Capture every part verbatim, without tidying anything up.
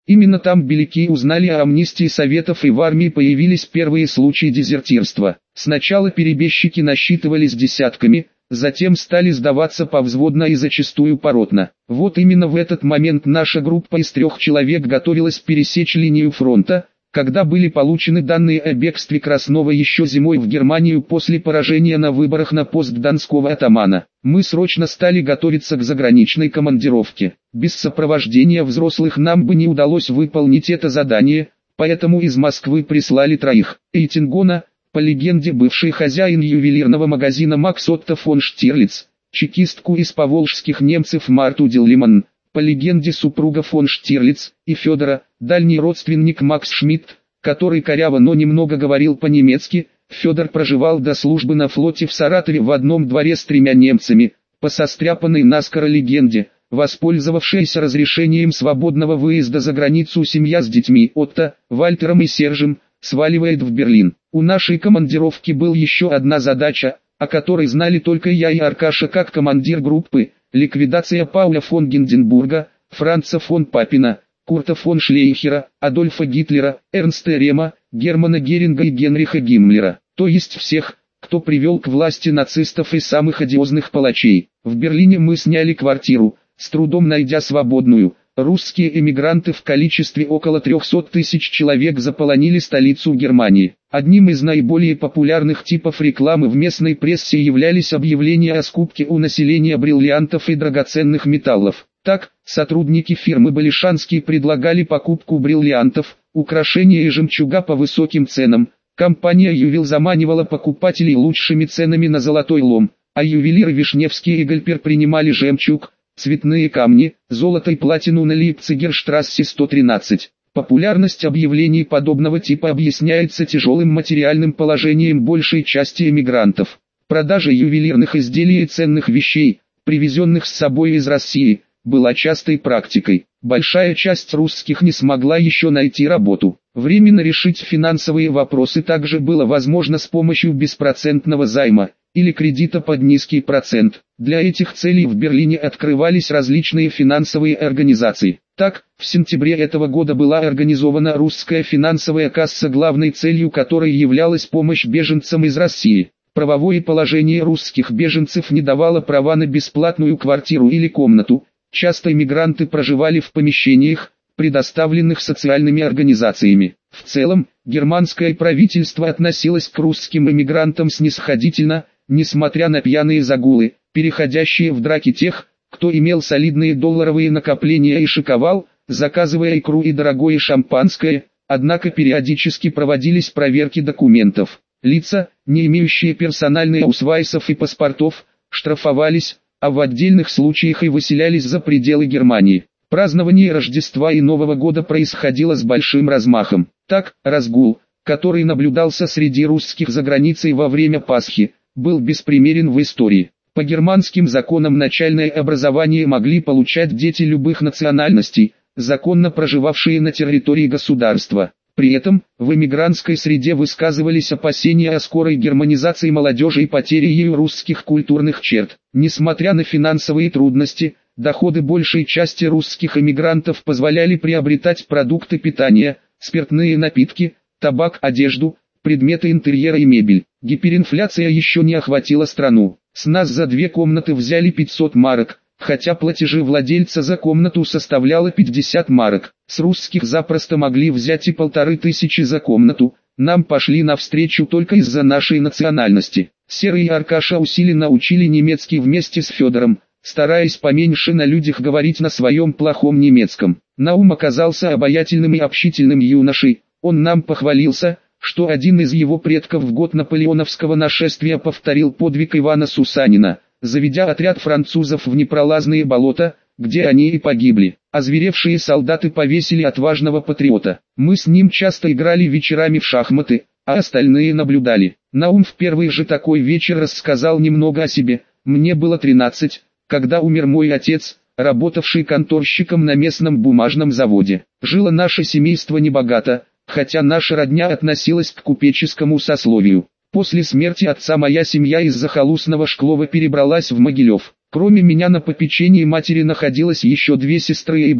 Именно там беляки узнали о амнистии советов, и в армии появились первые случаи дезертирства. Сначала перебежчики насчитывались десятками, затем стали сдаваться повзводно и зачастую поротно. Вот именно в этот момент наша группа из трех человек готовилась пересечь линию фронта, когда были получены данные о бегстве Краснова еще зимой в Германию после поражения на выборах на пост донского атамана. Мы срочно стали готовиться к заграничной командировке. Без сопровождения взрослых нам бы не удалось выполнить это задание, поэтому из Москвы прислали троих. Эйтингона, по легенде бывший хозяин ювелирного магазина Макс Отто фон Штирлиц, чекистку из поволжских немцев Марту Диллиман, по легенде супруга фон Штирлиц, и Федора, дальний родственник Макс Шмидт, который коряво, но немного говорил по-немецки. Федор проживал до службы на флоте в Саратове в одном дворе с тремя немцами. По состряпанной наскоро легенде, воспользовавшаяся разрешением свободного выезда за границу семья с детьми Отто, Вальтером и Сержем, сваливает в Берлин. У нашей командировки была еще одна задача, о которой знали только я и Аркаша как командир группы: ликвидация Пауля фон Гинденбурга, Франца фон Папина, Курта фон Шлейхера, Адольфа Гитлера, Эрнста Рема, Германа Геринга и Генриха Гиммлера, то есть всех, кто привел к власти нацистов и самых одиозных палачей. В Берлине мы сняли квартиру, с трудом найдя свободную. Русские эмигранты в количестве около трёхсот тысяч человек заполонили столицу Германии. Одним из наиболее популярных типов рекламы в местной прессе являлись объявления о скупке у населения бриллиантов и драгоценных металлов. Так, сотрудники фирмы Балишанский предлагали покупку бриллиантов, украшения и жемчуга по высоким ценам. Компания «Ювел» заманивала покупателей лучшими ценами на золотой лом, а ювелиры Вишневский и Гальпер принимали жемчуг, цветные камни, золото и платину на Лейпцигерштрассе сто тринадцать. Популярность объявлений подобного типа объясняется тяжелым материальным положением большей части эмигрантов. Продажа ювелирных изделий и ценных вещей, привезенных с собой из России, была частой практикой. Большая часть русских не смогла еще найти работу. Временно решить финансовые вопросы также было возможно с помощью беспроцентного займа или кредита под низкий процент. Для этих целей в Берлине открывались различные финансовые организации. Так, в сентябре этого года была организована русская финансовая касса, главной целью которой являлась помощь беженцам из России. Правовое положение русских беженцев не давало права на бесплатную квартиру или комнату. Часто иммигранты проживали в помещениях, предоставленных социальными организациями. В целом, германское правительство относилось к русским иммигрантам снисходительно, несмотря на пьяные загулы, переходящие в драки тех, кто имел солидные долларовые накопления и шиковал, заказывая икру и дорогое шампанское. Однако периодически проводились проверки документов. Лица, не имеющие персональных аусвайсов и паспортов, штрафовались, а в отдельных случаях и выселялись за пределы Германии. Празднование Рождества и Нового года происходило с большим размахом. Так, разгул, который наблюдался среди русских за границей во время Пасхи, был беспримерен в истории. По германским законам начальное образование могли получать дети любых национальностей, законно проживавшие на территории государства. При этом, в эмигрантской среде высказывались опасения о скорой германизации молодежи и потере ею русских культурных черт. Несмотря на финансовые трудности, доходы большей части русских эмигрантов позволяли приобретать продукты питания, спиртные напитки, табак, одежду, предметы интерьера и мебель. Гиперинфляция еще не охватила страну. С нас за две комнаты взяли пятьсот марок, хотя платежи владельца за комнату составляло пятьдесят марок. С русских запросто могли взять и полторы тысячи за комнату. Нам пошли навстречу только из-за нашей национальности. Серый и Аркаша усиленно учили немецкий вместе с Федором, стараясь поменьше на людях говорить на своем плохом немецком. Наум оказался обаятельным и общительным юношей. Он нам похвалился, что один из его предков в год наполеоновского нашествия повторил подвиг Ивана Сусанина, заведя отряд французов в непролазные болота, где они и погибли. Озверевшие солдаты повесили отважного патриота. Мы с ним часто играли вечерами в шахматы, а остальные наблюдали. Наум в первый же такой вечер рассказал немного о себе. Мне было тринадцать, когда умер мой отец, работавший конторщиком на местном бумажном заводе. Жило наше семейство небогато, хотя наша родня относилась к купеческому сословию. После смерти отца моя семья из захолустного Шклова перебралась в Могилев. Кроме меня на попечении матери находилось еще две сестры и брат,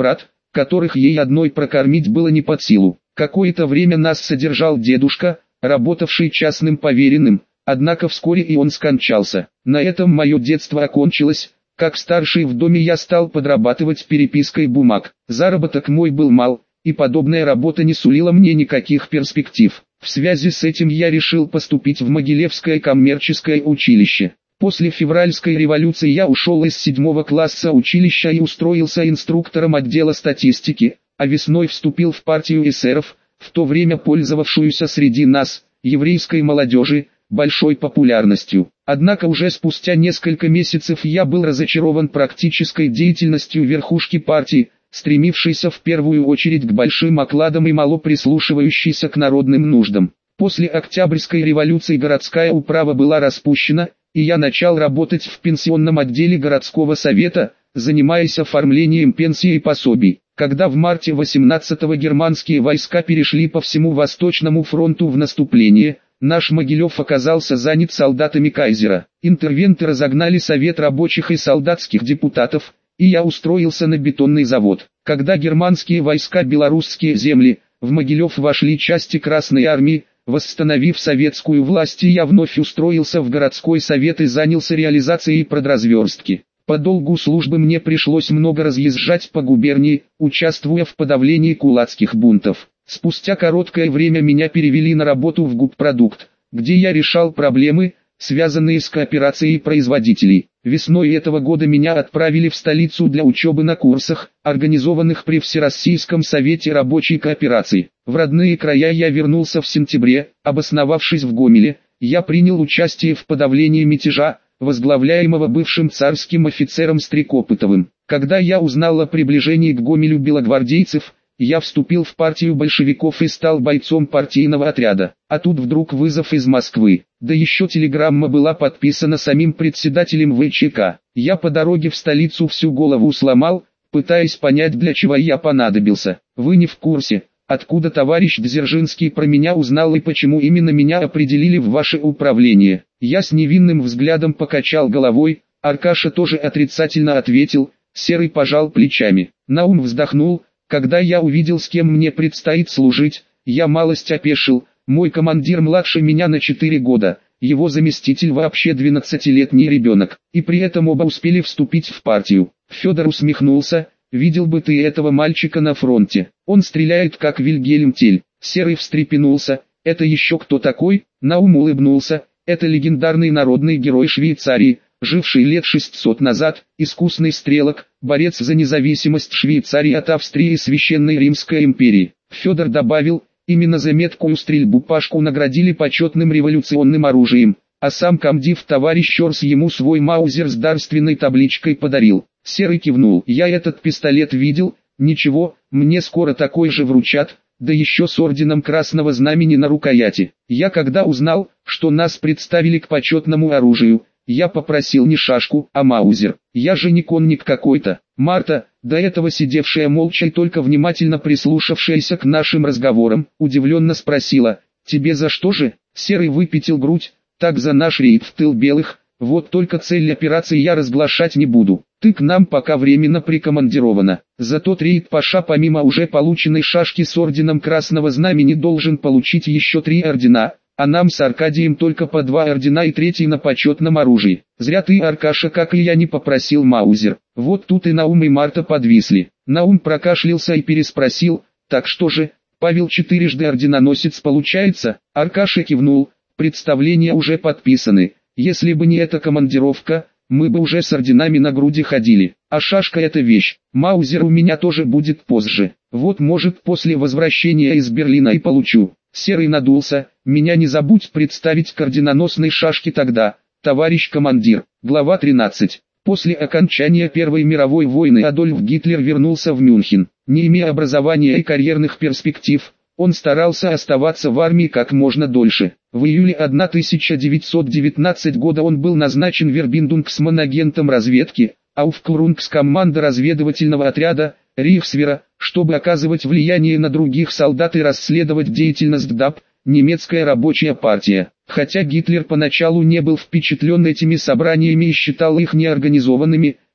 которых ей одной прокормить было не под силу. Какое-то время нас содержал дедушка, работавший частным поверенным, однако вскоре и он скончался. На этом мое детство окончилось. Как старший в доме я стал подрабатывать перепиской бумаг. Заработок мой был мал, и подобная работа не сулила мне никаких перспектив. В связи с этим я решил поступить в Могилевское коммерческое училище. После февральской революции я ушел из седьмого класса училища и устроился инструктором отдела статистики, а весной вступил в партию эсеров, в то время пользовавшуюся среди нас, еврейской молодежи, большой популярностью. Однако уже спустя несколько месяцев я был разочарован практической деятельностью верхушки партии, стремившейся в первую очередь к большим окладам и мало прислушивающейся к народным нуждам. После Октябрьской революции городская управа была распущена, и я начал работать в пенсионном отделе городского совета, занимаясь оформлением пенсий и пособий. Когда в марте восемнадцатого германские войска перешли по всему Восточному фронту в наступление, наш Могилев оказался занят солдатами кайзера. Интервенты разогнали совет рабочих и солдатских депутатов, и я устроился на бетонный завод. Когда германские войска белорусские земли, в Могилев вошли части Красной армии, восстановив советскую власть, и я вновь устроился в городской совет и занялся реализацией продразверстки. По долгу службы мне пришлось много разъезжать по губернии, участвуя в подавлении кулацких бунтов. Спустя короткое время меня перевели на работу в Губпродукт, где я решал проблемы, связанные с кооперацией производителей. Весной этого года меня отправили в столицу для учебы на курсах, организованных при Всероссийском совете рабочей кооперации. В родные края я вернулся в сентябре. Обосновавшись в Гомеле, я принял участие в подавлении мятежа, возглавляемого бывшим царским офицером Стрекопытовым. Когда я узнал о приближении к Гомелю белогвардейцев, я вступил в партию большевиков и стал бойцом партийного отряда. А тут вдруг вызов из Москвы. Да еще телеграмма была подписана самим председателем ВЧК. Я по дороге в столицу всю голову сломал, пытаясь понять, для чего я понадобился. Вы не в курсе, откуда товарищ Дзержинский про меня узнал и почему именно меня определили в ваше управление? Я с невинным взглядом покачал головой, Аркаша тоже отрицательно ответил, Серый пожал плечами. Наум вздохнул. Когда я увидел, с кем мне предстоит служить, я малость опешил. Мой командир младше меня на четыре года, его заместитель вообще двенадцатилетний ребенок, и при этом оба успели вступить в партию. Федор усмехнулся, видел бы ты этого мальчика на фронте, он стреляет как Вильгельм Тель. Серый встрепенулся, это еще кто такой? Наум улыбнулся, это легендарный народный герой Швейцарии, живший лет шестьсот назад, искусный стрелок, борец за независимость Швейцарии от Австрии и Священной Римской империи. Федор добавил, именно за меткую стрельбу Пашку наградили почетным революционным оружием, а сам комдив товарищ Щорс ему свой маузер с дарственной табличкой подарил. Серый кивнул, я этот пистолет видел, ничего, мне скоро такой же вручат, да еще с орденом Красного Знамени на рукояти. Я когда узнал, что нас представили к почетному оружию, я попросил не шашку, а маузер. Я же не конник какой-то. Марта, до этого сидевшая молча и только внимательно прислушавшаяся к нашим разговорам, удивленно спросила, «Тебе за что же?» Серый выпятил грудь, «Так за наш рейд в тыл белых, вот только цель операции я разглашать не буду. Ты к нам пока временно прикомандирована. За тот рейд Паша помимо уже полученной шашки с орденом Красного Знамени должен получить еще три ордена, а нам с Аркадием только по два ордена и третий на почетном оружии. Зря ты, Аркаша, как и я, не попросил маузер». Вот тут и Наум и Марта подвисли. Наум прокашлялся и переспросил, «Так что же, Павел четырежды орденоносец получается?» Аркаша кивнул, «Представления уже подписаны. Если бы не эта командировка, мы бы уже с орденами на груди ходили. А шашка это вещь, маузер у меня тоже будет позже. Вот может после возвращения из Берлина и получу». Серый надулся, «Меня не забудь представить к орденоносной шашке тогда, товарищ командир». Глава тринадцать. После окончания Первой мировой войны Адольф Гитлер вернулся в Мюнхен. Не имея образования и карьерных перспектив, он старался оставаться в армии как можно дольше. В июле тысяча девятьсот девятнадцатого года он был назначен вербиндунгсман-агентом разведки, Aufklärungskommando разведывательного отряда Рейхсвера, чтобы оказывать влияние на других солдат и расследовать деятельность ГДАП, немецкая рабочая партия. Хотя Гитлер поначалу не был впечатлен этими собраниями и считал их неорганизованными,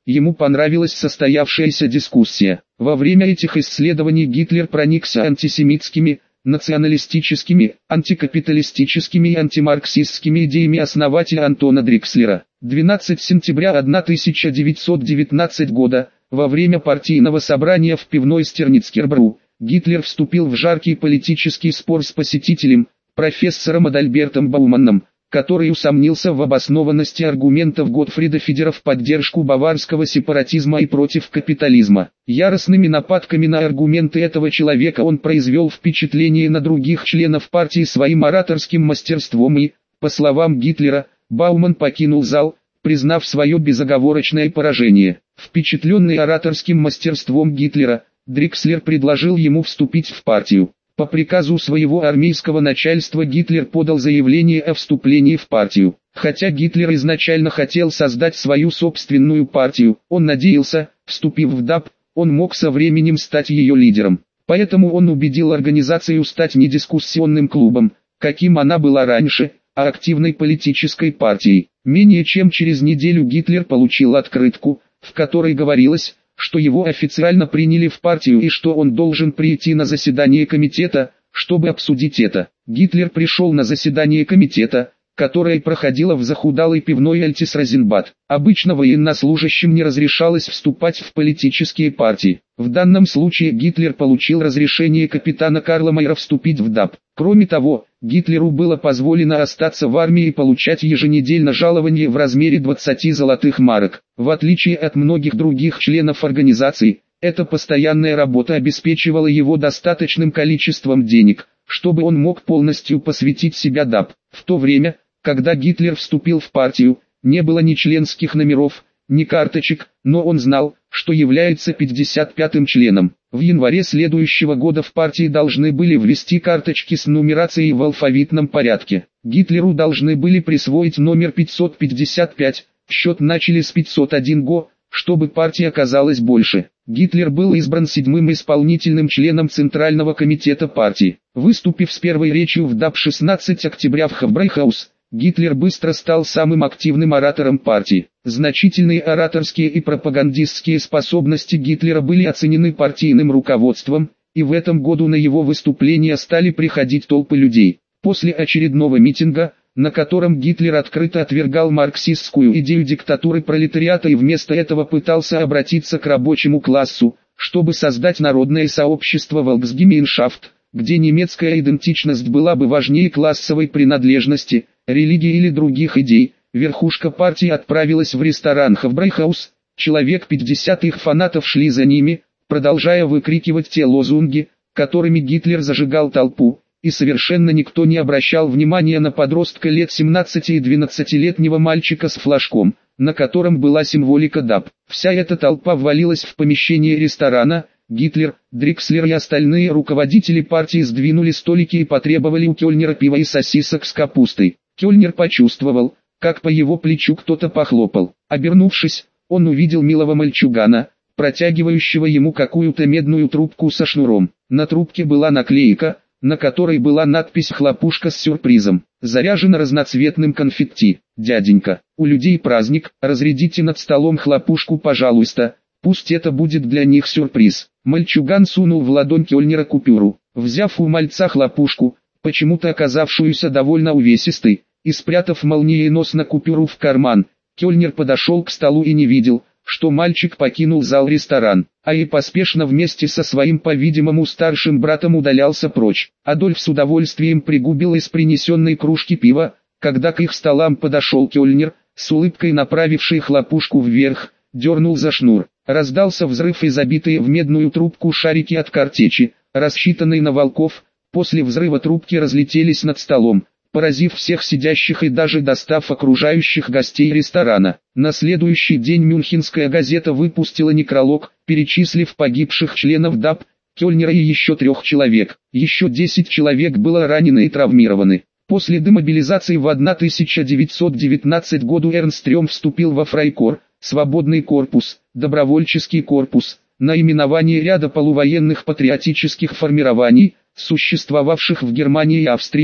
ему понравилась состоявшаяся дискуссия. Во время этих исследований Гитлер проникся антисемитскими, националистическими, антикапиталистическими и антимарксистскими идеями основателя Антона Дрикслера. двенадцатого сентября тысяча девятьсот девятнадцатого года, во время партийного собрания в пивной Стерницкербру, Гитлер вступил в жаркий политический спор с посетителем, профессором Адальбертом Бауманном, который усомнился в обоснованности аргументов Готфрида Фидера в поддержку баварского сепаратизма и против капитализма. Яростными нападками на аргументы этого человека он произвел впечатление на других членов партии своим ораторским мастерством и, по словам Гитлера, Бауман покинул зал, признав свое безоговорочное поражение. Впечатленный ораторским мастерством Гитлера, Дрикслер предложил ему вступить в партию. По приказу своего армейского начальства Гитлер подал заявление о вступлении в партию. Хотя Гитлер изначально хотел создать свою собственную партию, он надеялся, вступив в ДАП, он мог со временем стать ее лидером. Поэтому он убедил организацию стать не дискуссионным клубом, каким она была раньше, а активной политической партией. Менее чем через неделю Гитлер получил открытку, в которой говорилось, что его официально приняли в партию и что он должен прийти на заседание комитета, чтобы обсудить это. Гитлер пришел на заседание комитета, которое проходило в захудалой пивной Альтис Розенбад. Обычно военнослужащим не разрешалось вступать в политические партии. В данном случае Гитлер получил разрешение капитана Карла Майера вступить в ДАП. Кроме того, Гитлеру было позволено остаться в армии и получать еженедельно жалование в размере двадцати золотых марок. В отличие от многих других членов организации, эта постоянная работа обеспечивала его достаточным количеством денег, чтобы он мог полностью посвятить себя ДАП. В то время, когда Гитлер вступил в партию, не было ни членских номеров, ни карточек, но он знал, что является пятьдесят пятым членом. В январе следующего года в партии должны были ввести карточки с нумерацией в алфавитном порядке. Гитлеру должны были присвоить номер пятьсот пятьдесят пять, счет начали с пятьсот один го, чтобы партия оказалась больше. Гитлер был избран седьмым исполнительным членом Центрального комитета партии. Выступив с первой речью в ДАП шестнадцатого октября в Хофбрайхаус, Гитлер быстро стал самым активным оратором партии. Значительные ораторские и пропагандистские способности Гитлера были оценены партийным руководством, и в этом году на его выступления стали приходить толпы людей. После очередного митинга, на котором Гитлер открыто отвергал марксистскую идею диктатуры пролетариата и вместо этого пытался обратиться к рабочему классу, чтобы создать народное сообщество Volksgemeinschaft, где немецкая идентичность была бы важнее классовой принадлежности, религии или других идей, верхушка партии отправилась в ресторан Хофбрайхаус. Человек пятьдесят их фанатов шли за ними, продолжая выкрикивать те лозунги, которыми Гитлер зажигал толпу, и совершенно никто не обращал внимания на подростка лет семнадцати и двенадцатилетнего мальчика с флажком, на котором была символика ДАП. Вся эта толпа ввалилась в помещение ресторана. Гитлер, Дрикслер и остальные руководители партии сдвинули столики и потребовали у Кёльнера пива и сосисок с капустой. Кёльнер почувствовал, как по его плечу кто-то похлопал. Обернувшись, он увидел милого мальчугана, протягивающего ему какую-то медную трубку со шнуром. На трубке была наклейка, на которой была надпись «Хлопушка с сюрпризом», заряжена разноцветным конфетти. «Дяденька, у людей праздник, разрядите над столом хлопушку, пожалуйста, пусть это будет для них сюрприз». Мальчуган сунул в ладонь Кёльнера купюру. Взяв у мальца хлопушку, почему-то оказавшуюся довольно увесистой, и спрятав молниеносно купюру в карман, Кёльнер подошел к столу и не видел, что мальчик покинул зал-ресторан, а и поспешно вместе со своим, по-видимому, старшим братом удалялся прочь. Адольф с удовольствием пригубил из принесенной кружки пива, когда к их столам подошел Кёльнер, с улыбкой направивший хлопушку вверх, дернул за шнур. Раздался взрыв и забитые в медную трубку шарики от картечи, рассчитанные на волков. После взрыва трубки разлетелись над столом, поразив всех сидящих и даже достав окружающих гостей ресторана. На следующий день Мюнхенская газета выпустила некролог, перечислив погибших членов ДАП, Кёльнера и еще трех человек. Еще десять человек было ранено и травмированы. После демобилизации в тысяча девятьсот девятнадцатом году Эрнст Рём вступил во Фрайкор, свободный корпус, добровольческий корпус, наименование ряда полувоенных патриотических формирований, существовавших в Германии и Австрии,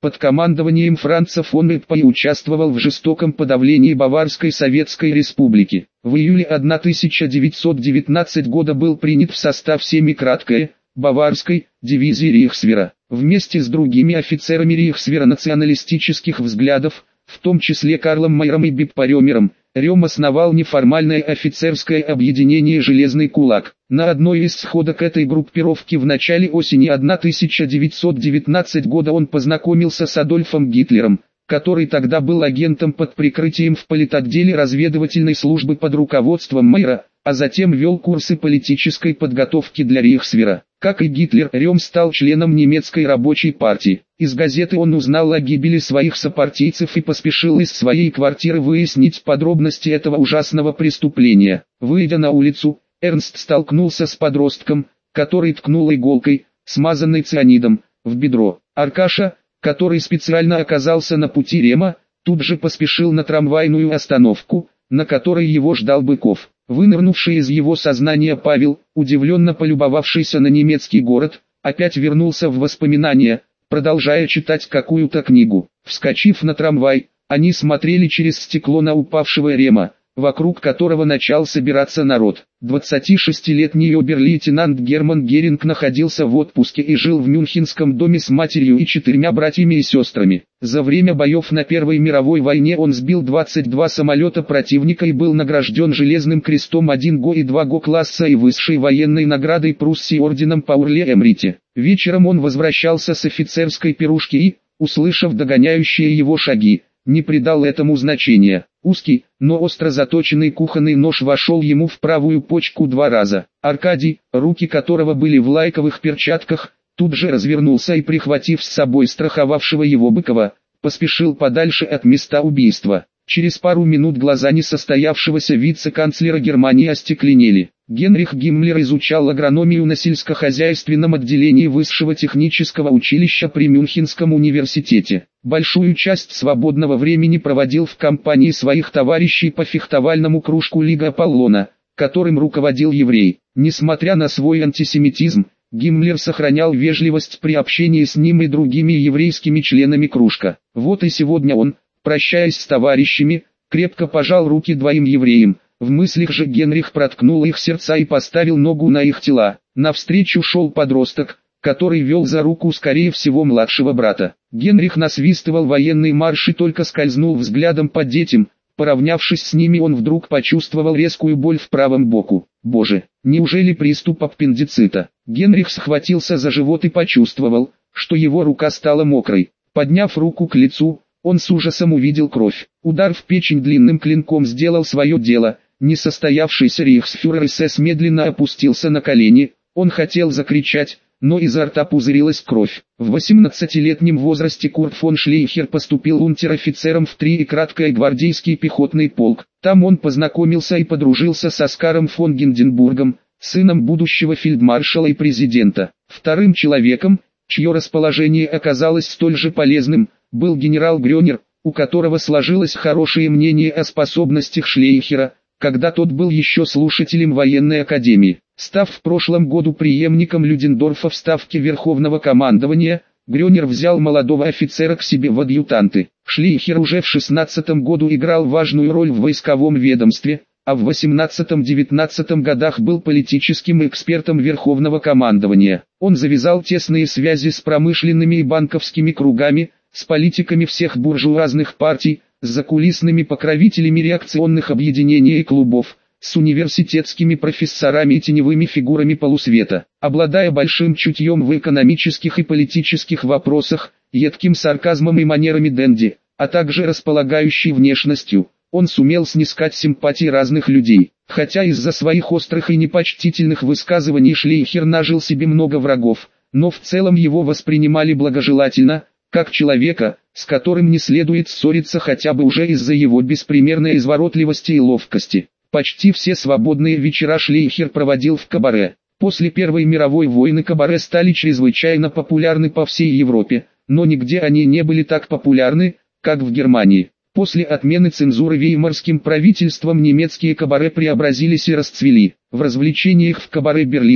Под командованием Франца фон Эппа участвовал в жестоком подавлении Баварской Советской Республики. В июле тысяча девятьсот девятнадцатого года был принят в состав Семикраткой, Баварской, дивизии Рейхсвера. Вместе с другими офицерами Рейхсвера националистических взглядов, в том числе Карлом Майером и Биппо Рёмером, Рём основал неформальное офицерское объединение «Железный кулак». На одной из сходок этой группировки в начале осени тысяча девятьсот девятнадцатого года он познакомился с Адольфом Гитлером, который тогда был агентом под прикрытием в политотделе разведывательной службы под руководством Майера, а затем вел курсы политической подготовки для Рейхсвера. Как и Гитлер, Рём стал членом немецкой рабочей партии. Из газеты он узнал о гибели своих сопартийцев и поспешил из своей квартиры выяснить подробности этого ужасного преступления. Выйдя на улицу, Эрнст столкнулся с подростком, который ткнул иголкой, смазанной цианидом, в бедро. Аркаша, который специально оказался на пути Рема, тут же поспешил на трамвайную остановку, на которой его ждал Быков. Вынырнувший из его сознания Павел, удивленно полюбовавшийся на немецкий город, опять вернулся в воспоминания, продолжая читать какую-то книгу. Вскочив на трамвай, они смотрели через стекло на упавшего Рема, вокруг которого начал собираться народ. двадцатишестилетний обер-лейтенант Герман Геринг находился в отпуске и жил в Мюнхенском доме с матерью и четырьмя братьями и сестрами. За время боев на Первой мировой войне он сбил двадцать два самолета противника и был награжден Железным крестом один го и два го класса и высшей военной наградой Пруссии орденом Паурле-Эмрите. Вечером он возвращался с офицерской пирушки и, услышав догоняющие его шаги, не придал этому значения. Узкий, но остро заточенный кухонный нож вошел ему в правую почку два раза. Аркадий, руки которого были в лайковых перчатках, тут же развернулся и, прихватив с собой страховавшего его Быкова, поспешил подальше от места убийства. Через пару минут глаза несостоявшегося вице-канцлера Германии остекленели. Генрих Гиммлер изучал агрономию на сельскохозяйственном отделении Высшего технического училища при Мюнхенском университете. Большую часть свободного времени проводил в компании своих товарищей по фехтовальному кружку Лига Аполлона, которым руководил еврей. Несмотря на свой антисемитизм, Гиммлер сохранял вежливость при общении с ним и другими еврейскими членами кружка. Вот и сегодня он, прощаясь с товарищами, крепко пожал руки двоим евреям. В мыслях же Генрих проткнул их сердца и поставил ногу на их тела. Навстречу шел подросток, который вел за руку скорее всего младшего брата. Генрих насвистывал военный марш и только скользнул взглядом по детям. Поравнявшись с ними, он вдруг почувствовал резкую боль в правом боку. Боже, неужели приступ аппендицита? Генрих схватился за живот и почувствовал, что его рука стала мокрой. Подняв руку к лицу, он с ужасом увидел кровь. Удар в печень длинным клинком сделал свое дело. Несостоявшийся рейхсфюрер СС медленно опустился на колени. Он хотел закричать, но изо рта пузырилась кровь. В восемнадцатилетнем возрасте Курт фон Шлейхер поступил унтер-офицером в Триекраткой гвардейский пехотный полк. Там он познакомился и подружился с Оскаром фон Гинденбургом, сыном будущего фельдмаршала и президента. Вторым человеком, чье расположение оказалось столь же полезным, был генерал Грёнер, у которого сложилось хорошее мнение о способностях Шлейхера, когда тот был еще слушателем военной академии. Став в прошлом году преемником Людендорфа в ставке Верховного командования, Грёнер взял молодого офицера к себе в адъютанты. Шлейхер уже в шестнадцатом году играл важную роль в войсковом ведомстве, а в восемнадцатом-девятнадцатом годах был политическим экспертом Верховного командования. Он завязал тесные связи с промышленными и банковскими кругами, с политиками всех буржуазных партий, с закулисными покровителями реакционных объединений и клубов, с университетскими профессорами и теневыми фигурами полусвета. Обладая большим чутьем в экономических и политических вопросах, едким сарказмом и манерами денди, а также располагающей внешностью, он сумел снискать симпатии разных людей. Хотя из-за своих острых и непочтительных высказываний Шлейхер нажил себе много врагов, но в целом его воспринимали благожелательно, как человека, с которым не следует ссориться хотя бы уже из-за его беспримерной изворотливости и ловкости. Почти все свободные вечера Шлейхер проводил в кабаре. После Первой мировой войны кабаре стали чрезвычайно популярны по всей Европе, но нигде они не были так популярны, как в Германии. После отмены цензуры веймарским правительством немецкие кабаре преобразились и расцвели. В развлечениях в кабаре Берлина,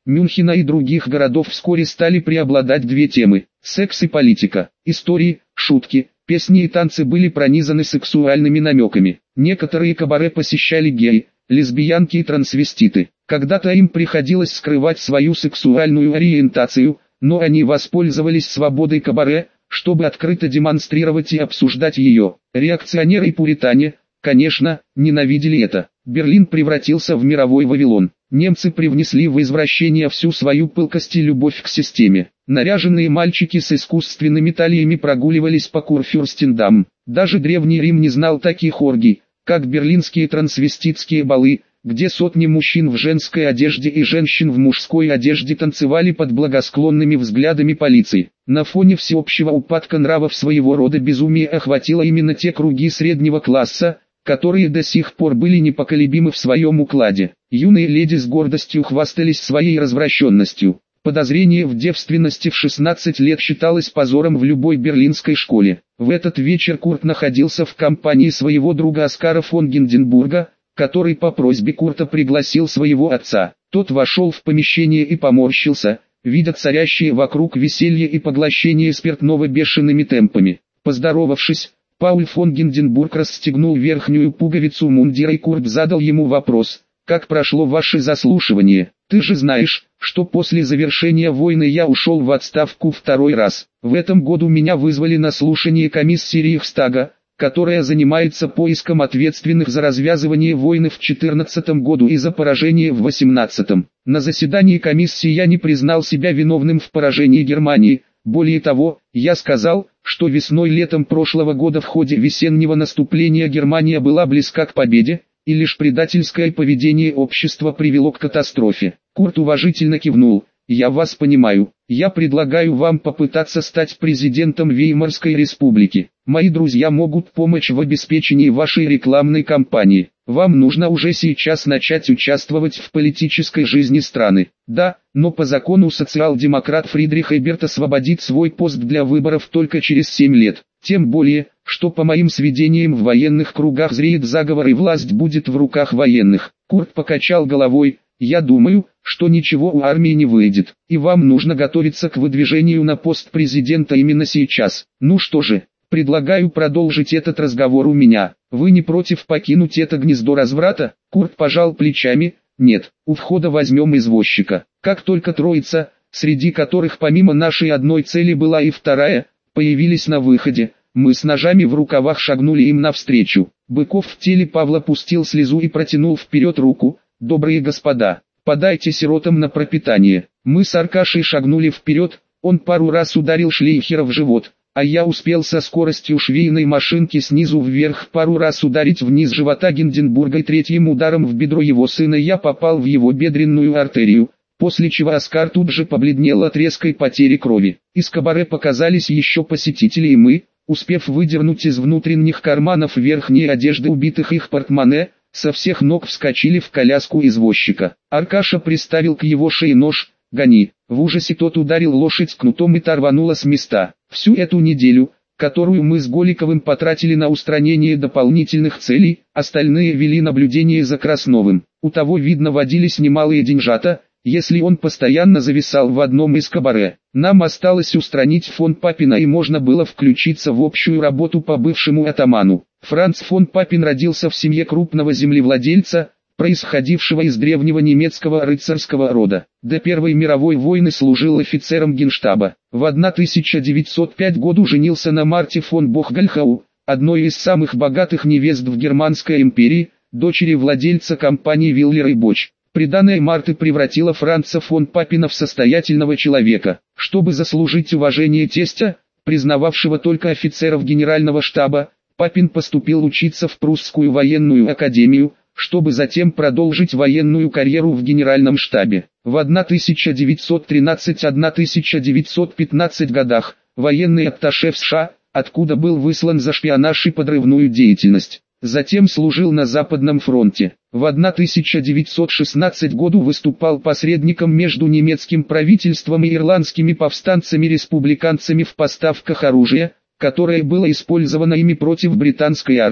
Мюнхена и других городов вскоре стали преобладать две темы – секс и политика. Истории, шутки, песни и танцы были пронизаны сексуальными намеками. Некоторые кабаре посещали геи, лесбиянки и трансвеститы. Когда-то им приходилось скрывать свою сексуальную ориентацию, но они воспользовались свободой кабаре, чтобы открыто демонстрировать и обсуждать ее. Реакционеры и пуритане, конечно, ненавидели это. Берлин превратился в мировой Вавилон. Немцы привнесли в извращение всю свою пылкость и любовь к системе. Наряженные мальчики с искусственными талиями прогуливались по Курфюрстендам. Даже Древний Рим не знал таких оргий, как берлинские трансвеститские балы, где сотни мужчин в женской одежде и женщин в мужской одежде танцевали под благосклонными взглядами полиции. На фоне всеобщего упадка нравов своего рода безумие охватило именно те круги среднего класса, которые до сих пор были непоколебимы в своем укладе. Юные леди с гордостью хвастались своей развращенностью. Подозрение в девственности в шестнадцать лет считалось позором в любой берлинской школе. В этот вечер Курт находился в компании своего друга Оскара фон Гинденбурга, который по просьбе Курта пригласил своего отца. Тот вошел в помещение и поморщился, видя царящее вокруг веселье и поглощение спиртного бешеными темпами. Поздоровавшись, Пауль фон Гинденбург расстегнул верхнюю пуговицу мундира, и Курт задал ему вопрос: «Как прошло ваше заслушивание? Ты же знаешь, что после завершения войны я ушел в отставку второй раз. В этом году меня вызвали на слушание комиссии Рейхстага, которая занимается поиском ответственных за развязывание войны в четырнадцатом году и за поражение в восемнадцатом. На заседании комиссии я не признал себя виновным в поражении Германии. Более того, я сказал, что весной-летом прошлого года в ходе весеннего наступления Германия была близка к победе, и лишь предательское поведение общества привело к катастрофе». Курт уважительно кивнул: «Я вас понимаю. Я предлагаю вам попытаться стать президентом Веймарской республики. Мои друзья могут помочь в обеспечении вашей рекламной кампании. Вам нужно уже сейчас начать участвовать в политической жизни страны. Да, но по закону социал-демократ Фридрих Эберт освободит свой пост для выборов только через семь лет. Тем более, что по моим сведениям в военных кругах зреет заговор и власть будет в руках военных». Курт покачал головой: «Я думаю, что ничего у армии не выйдет, и вам нужно готовиться к выдвижению на пост президента именно сейчас. Ну что же, предлагаю продолжить этот разговор у меня. Вы не против покинуть это гнездо разврата?» Курт пожал плечами: «Нет, у входа возьмем извозчика». Как только троица, среди которых помимо нашей одной цели была и вторая, появились на выходе, мы с ножами в рукавах шагнули им навстречу. Быков в теле Павла пустил слезу и протянул вперед руку: «Добрые господа, подайте сиротам на пропитание». Мы с Аркашей шагнули вперед, он пару раз ударил Шлейхера в живот, а я успел со скоростью швейной машинки снизу вверх пару раз ударить вниз живота Гинденбурга, и третьим ударом в бедро его сына я попал в его бедренную артерию, после чего Оскар тут же побледнел от резкой потери крови. Из кабаре показались еще посетители, и мы, успев выдернуть из внутренних карманов верхней одежды убитых их портмоне, со всех ног вскочили в коляску извозчика. Аркаша приставил к его шее нож: «Гони». В ужасе тот ударил лошадь кнутом, и та рванула с места. Всю эту неделю, которую мы с Голиковым потратили на устранение дополнительных целей, остальные вели наблюдение за Красновым. У того, видно, водились немалые деньжата, если он постоянно зависал в одном из кабаре. Нам осталось устранить фон Папина, и можно было включиться в общую работу по бывшему атаману. Франц фон Папин родился в семье крупного землевладельца, происходившего из древнего немецкого рыцарского рода. До Первой мировой войны служил офицером генштаба. В тысяча девятьсот пятом году женился на Марте фон Бохгальхау, одной из самых богатых невест в Германской империи, дочери владельца компании Виллер и Боч. Приданое Марты превратило Франца фон Папина в состоятельного человека. Чтобы заслужить уважение тестя, признававшего только офицеров генерального штаба, Папин поступил учиться в Прусскую военную академию, чтобы затем продолжить военную карьеру в генеральном штабе. В тысяча девятьсот тринадцатом — тысяча девятьсот пятнадцатом годах военный атташе в США, откуда был выслан за шпионаж и подрывную деятельность. Затем служил на Западном фронте. В тысяча девятьсот шестнадцатом году выступал посредником между немецким правительством и ирландскими повстанцами-республиканцами в поставках оружия, которое было использовано ими против британской армии.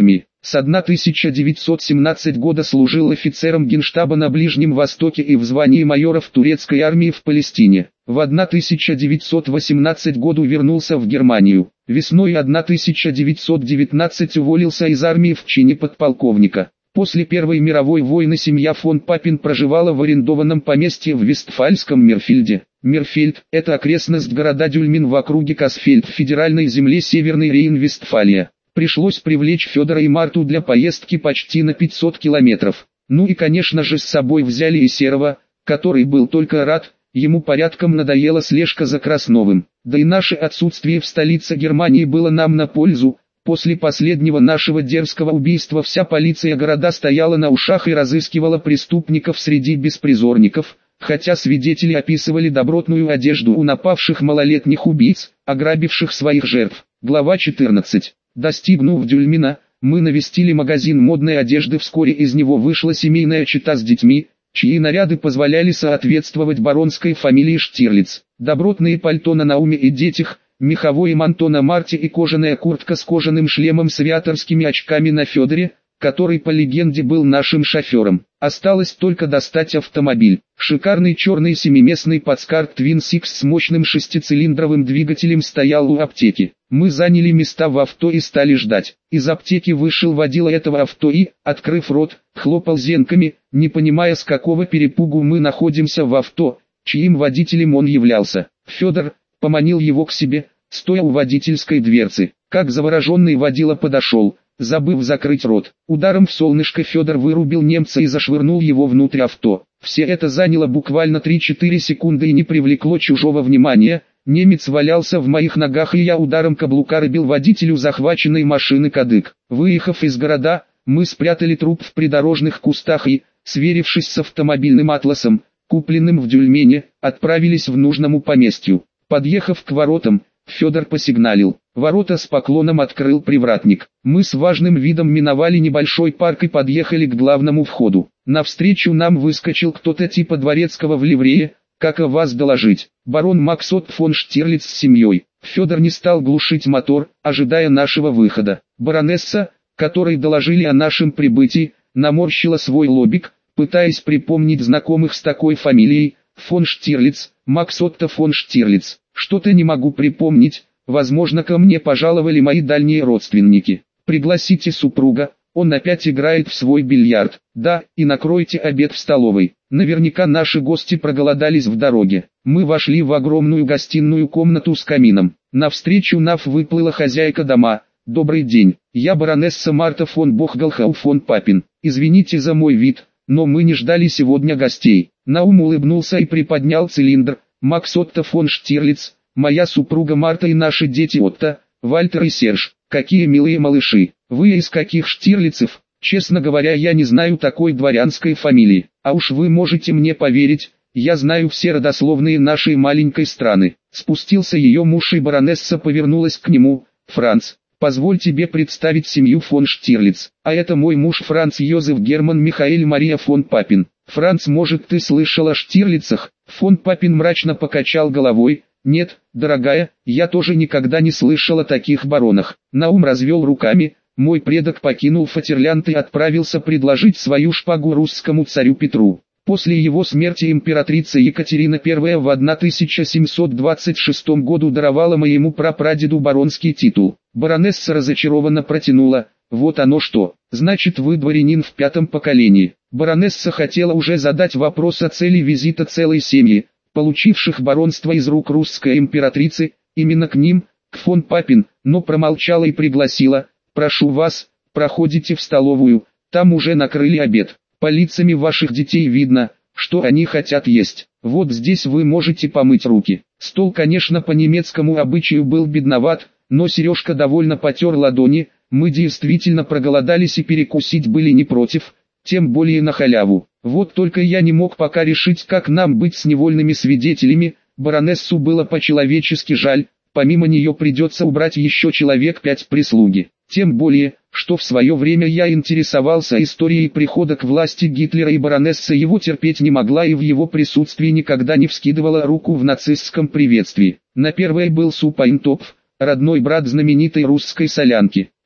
С тысяча девятьсот семнадцатого года служил офицером Генштаба на Ближнем Востоке и в звании майора в турецкой армии в Палестине. В тысяча девятьсот восемнадцатом году вернулся в Германию. Весной тысяча девятьсот девятнадцатого уволился из армии в чине подполковника. После Первой мировой войны семья фон Папен проживала в арендованном поместье в Вестфальском Мерфельде. Мерфельд – это окрестность города Дюльмин в округе Касфельд в федеральной земле Северный Рейн-Вестфалия. Пришлось привлечь Федора и Марту для поездки почти на пятьсот километров. Ну и конечно же с собой взяли и Серого, который был только рад, ему порядком надоела слежка за Красновым. Да и наше отсутствие в столице Германии было нам на пользу. После последнего нашего дерзкого убийства вся полиция города стояла на ушах и разыскивала преступников среди беспризорников, хотя свидетели описывали добротную одежду у напавших малолетних убийц, ограбивших своих жертв. Глава четырнадцать. Достигнув Дюльмина, мы навестили магазин модной одежды. Вскоре из него вышла семейная чета с детьми, чьи наряды позволяли соответствовать баронской фамилии Штирлиц. Добротные пальто на Науме и детях, меховое манто на Марте и кожаная куртка с кожаным шлемом с авиаторскими очками на Федоре, который по легенде был нашим шофером. Осталось только достать автомобиль. Шикарный черный семиместный Пацкарт Twin Six с мощным шестицилиндровым двигателем стоял у аптеки. Мы заняли места в авто и стали ждать. Из аптеки вышел водила этого авто и, открыв рот, хлопал зенками, не понимая, с какого перепугу мы находимся в авто, чьим водителем он являлся. Федор поманил его к себе, стоя у водительской дверцы. Как завороженный водила подошел, забыв закрыть рот. Ударом в солнышко Федор вырубил немца и зашвырнул его внутрь авто. Все это заняло буквально три-четыре секунды и не привлекло чужого внимания. Немец валялся в моих ногах, и я ударом каблука рубил водителю захваченной машины кадык. Выехав из города, мы спрятали труп в придорожных кустах и, сверившись с автомобильным атласом, купленным в Дюльмене, отправились в нужному поместью. Подъехав к воротам, Федор посигналил. Ворота с поклоном открыл привратник. Мы с важным видом миновали небольшой парк и подъехали к главному входу. Навстречу нам выскочил кто-то типа дворецкого в ливрее. Как о вас доложить? Барон Макс Отто фон Штирлиц с семьей. Федор не стал глушить мотор, ожидая нашего выхода. Баронесса, которой доложили о нашем прибытии, наморщила свой лобик, пытаясь припомнить знакомых с такой фамилией. Фон Штирлиц, Макс Отто фон Штирлиц. Что-то не могу припомнить, возможно, ко мне пожаловали мои дальние родственники. Пригласите супруга, он опять играет в свой бильярд. Да, и накройте обед в столовой. Наверняка наши гости проголодались в дороге. Мы вошли в огромную гостиную комнату с камином. Навстречу нам выплыла хозяйка дома. Добрый день, я баронесса Марта фон Бохгалхау фон Папен. Извините за мой вид, но мы не ждали сегодня гостей. Наум улыбнулся и приподнял цилиндр. Макс Отто фон Штирлиц, моя супруга Марта и наши дети Отто, Вальтер и Серж. Какие милые малыши. Вы из каких Штирлицев? Честно говоря, я не знаю такой дворянской фамилии. А уж вы можете мне поверить, я знаю все родословные нашей маленькой страны. Спустился ее муж, и баронесса повернулась к нему. Франц, позволь тебе представить семью фон Штирлиц. А это мой муж Франц Йозеф Герман Михаэль Мария фон Папен. Франц, может, ты слышал о Штирлицах? Фон Папен мрачно покачал головой. Нет, дорогая, я тоже никогда не слышал о таких баронах. Наум развел руками. Мой предок покинул Фатерлянд и отправился предложить свою шпагу русскому царю Петру. После его смерти императрица Екатерина Первая в тысяча семьсот двадцать шестом году даровала моему прапрадеду баронский титул. Баронесса разочарованно протянула. Вот оно что, значит, вы дворянин в пятом поколении. Баронесса хотела уже задать вопрос о цели визита целой семьи, получивших баронство из рук русской императрицы, именно к ним, к фон Папен, но промолчала и пригласила. Прошу вас, проходите в столовую, там уже накрыли обед. По лицам ваших детей видно, что они хотят есть. Вот здесь вы можете помыть руки. Стол, конечно, по немецкому обычаю был бедноват, но Сережка довольно потер ладони. Мы действительно проголодались и перекусить были не против, тем более на халяву. Вот только я не мог пока решить, как нам быть с невольными свидетелями. Баронессу было по-человечески жаль, помимо нее придется убрать еще человек пять прислуги. Тем более, что в свое время я интересовался историей прихода к власти Гитлера, и баронесса его терпеть не могла и в его присутствии никогда не вскидывала руку в нацистском приветствии. На первой был суп Айнтопф, родной брат знаменитой русской солянки.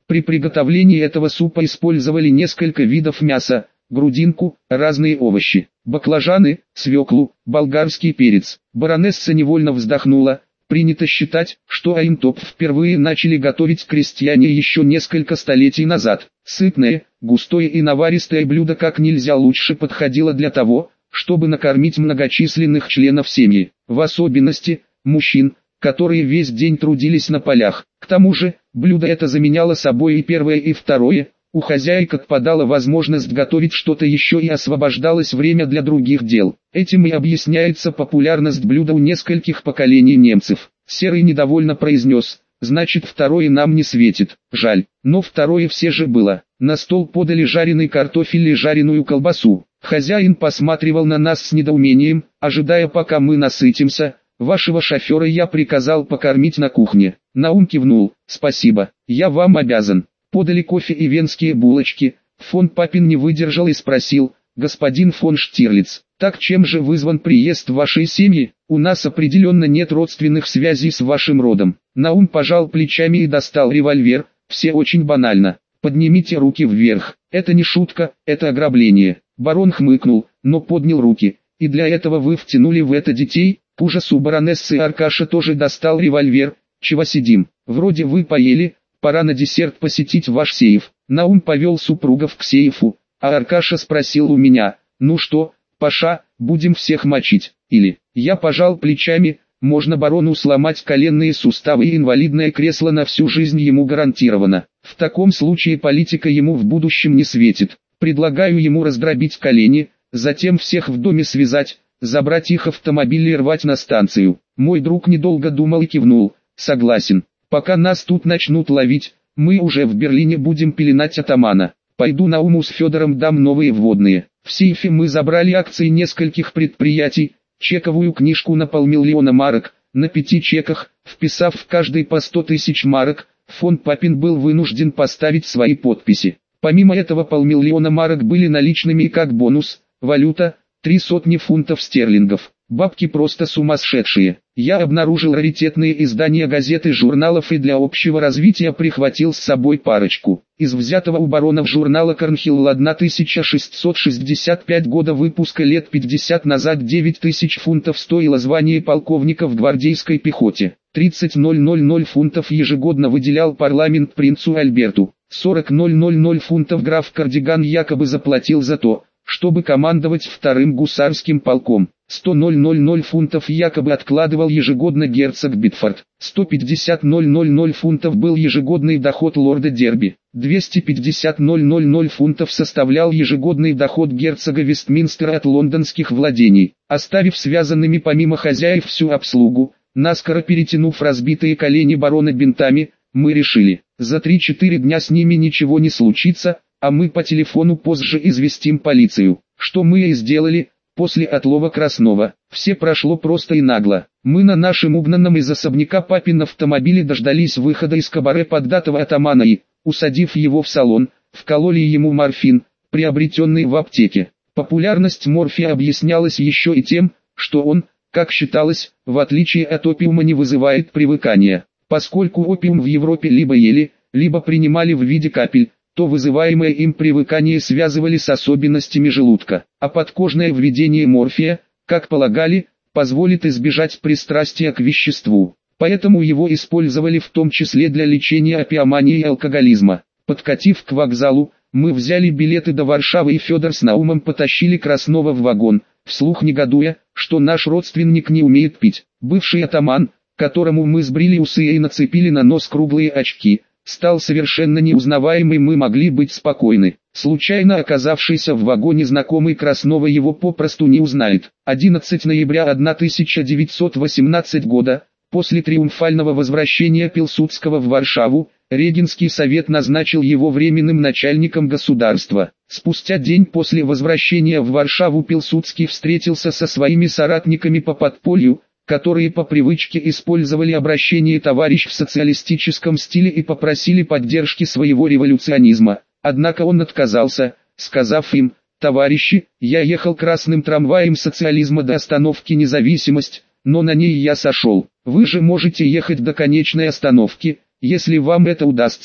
При приготовлении этого супа использовали несколько видов мяса, грудинку, разные овощи, баклажаны, свеклу, болгарский перец. Баронесса невольно вздохнула. Принято считать, что айнтоп впервые начали готовить крестьяне еще несколько столетий назад. Сытное, густое и наваристое блюдо как нельзя лучше подходило для того, чтобы накормить многочисленных членов семьи, в особенности, мужчин, которые весь день трудились на полях. К тому же, блюдо это заменяло собой и первое, и второе. У хозяек отпадала возможность готовить что-то еще и освобождалось время для других дел. Этим и объясняется популярность блюда у нескольких поколений немцев. Серый недовольно произнес: «Значит, второе нам не светит. Жаль, но второе все же было». На стол подали жареный картофель и жареную колбасу. Хозяин посматривал на нас с недоумением, ожидая, пока мы насытимся. «Вашего шофера я приказал покормить на кухне». Наум кивнул: «Спасибо, я вам обязан». Подали кофе и венские булочки. Фон Папин не выдержал и спросил: «Господин фон Штирлиц, так чем же вызван приезд вашей семьи? У нас определенно нет родственных связей с вашим родом». Наум пожал плечами и достал револьвер. «Все очень банально. Поднимите руки вверх. Это не шутка, это ограбление». Барон хмыкнул, но поднял руки. «И для этого вы втянули в это детей?» К ужасу баронессы Аркаша тоже достал револьвер. «Чего сидим? Вроде вы поели, пора на десерт посетить ваш сейф». Наум повел супругов к сейфу, а Аркаша спросил у меня: «Ну что, Паша, будем всех мочить, или?» Я пожал плечами. Можно барону сломать коленные суставы, и инвалидное кресло на всю жизнь ему гарантировано. В таком случае политика ему в будущем не светит. Предлагаю ему раздробить колени, затем всех в доме связать, забрать их автомобиль и рвать на станцию. Мой друг недолго думал и кивнул: «Согласен. Пока нас тут начнут ловить, мы уже в Берлине будем пеленать атамана. Пойду Науму с Федором дам новые вводные». В сейфе мы забрали акции нескольких предприятий, чековую книжку на полмиллиона марок. На пяти чеках, вписав в каждый по сто тысяч марок, фон Папин был вынужден поставить свои подписи. Помимо этого, полмиллиона марок были наличными и как бонус, валюта, три сотни фунтов стерлингов. Бабки просто сумасшедшие. Я обнаружил раритетные издания газет и журналов и для общего развития прихватил с собой парочку. Из взятого у баронов журнала «Корнхилл» тысяча шестьсот шестьдесят пятого года выпуска, лет пятьдесят назад, девять тысяч фунтов стоило звание полковника в гвардейской пехоте. тридцать тысяч фунтов ежегодно выделял парламент принцу Альберту. сорок тысяч фунтов граф Кардиган якобы заплатил за то, чтобы командовать вторым гусарским полком. сто тысяч фунтов якобы откладывал ежегодно герцог Битфорд. сто пятьдесят тысяч фунтов был ежегодный доход лорда Дерби. двести пятьдесят тысяч фунтов составлял ежегодный доход герцога Вестминстера от лондонских владений. Оставив связанными помимо хозяев всю обслугу, наскоро перетянув разбитые колени барона бинтами, мы решили: за три-четыре дня с ними ничего не случится, а мы по телефону позже известим полицию. Что мы и сделали. После отлова Краснова, все прошло просто и нагло. Мы на нашем угнанном из особняка Папин автомобиле дождались выхода из кабаре поддатого атамана и, усадив его в салон, вкололи ему морфин, приобретенный в аптеке. Популярность морфия объяснялась еще и тем, что он, как считалось, в отличие от опиума не вызывает привыкания. Поскольку опиум в Европе либо ели, либо принимали в виде капель, то вызываемое им привыкание связывали с особенностями желудка, а подкожное введение морфия, как полагали, позволит избежать пристрастия к веществу. Поэтому его использовали в том числе для лечения опиомании и алкоголизма. Подкатив к вокзалу, мы взяли билеты до Варшавы, и Федор с Наумом потащили Краснова в вагон, вслух негодуя, что наш родственник не умеет пить. Бывший атаман, которому мы сбрили усы и нацепили на нос круглые очки, стал совершенно неузнаваемый. Мы могли быть спокойны. Случайно оказавшийся в вагоне знакомый Краснова его попросту не узнает. одиннадцатого ноября тысяча девятьсот восемнадцатого года, после триумфального возвращения Пилсудского в Варшаву, Регенский совет назначил его временным начальником государства. Спустя день после возвращения в Варшаву Пилсудский встретился со своими соратниками по подполью, которые по привычке использовали обращение «товарищ» в социалистическом стиле и попросили поддержки своего революционизма. Однако он отказался, сказав им: «Товарищи, я ехал красным трамваем социализма до остановки «Независимость», но на ней я сошел. Вы же можете ехать до конечной остановки, если вам это удастся,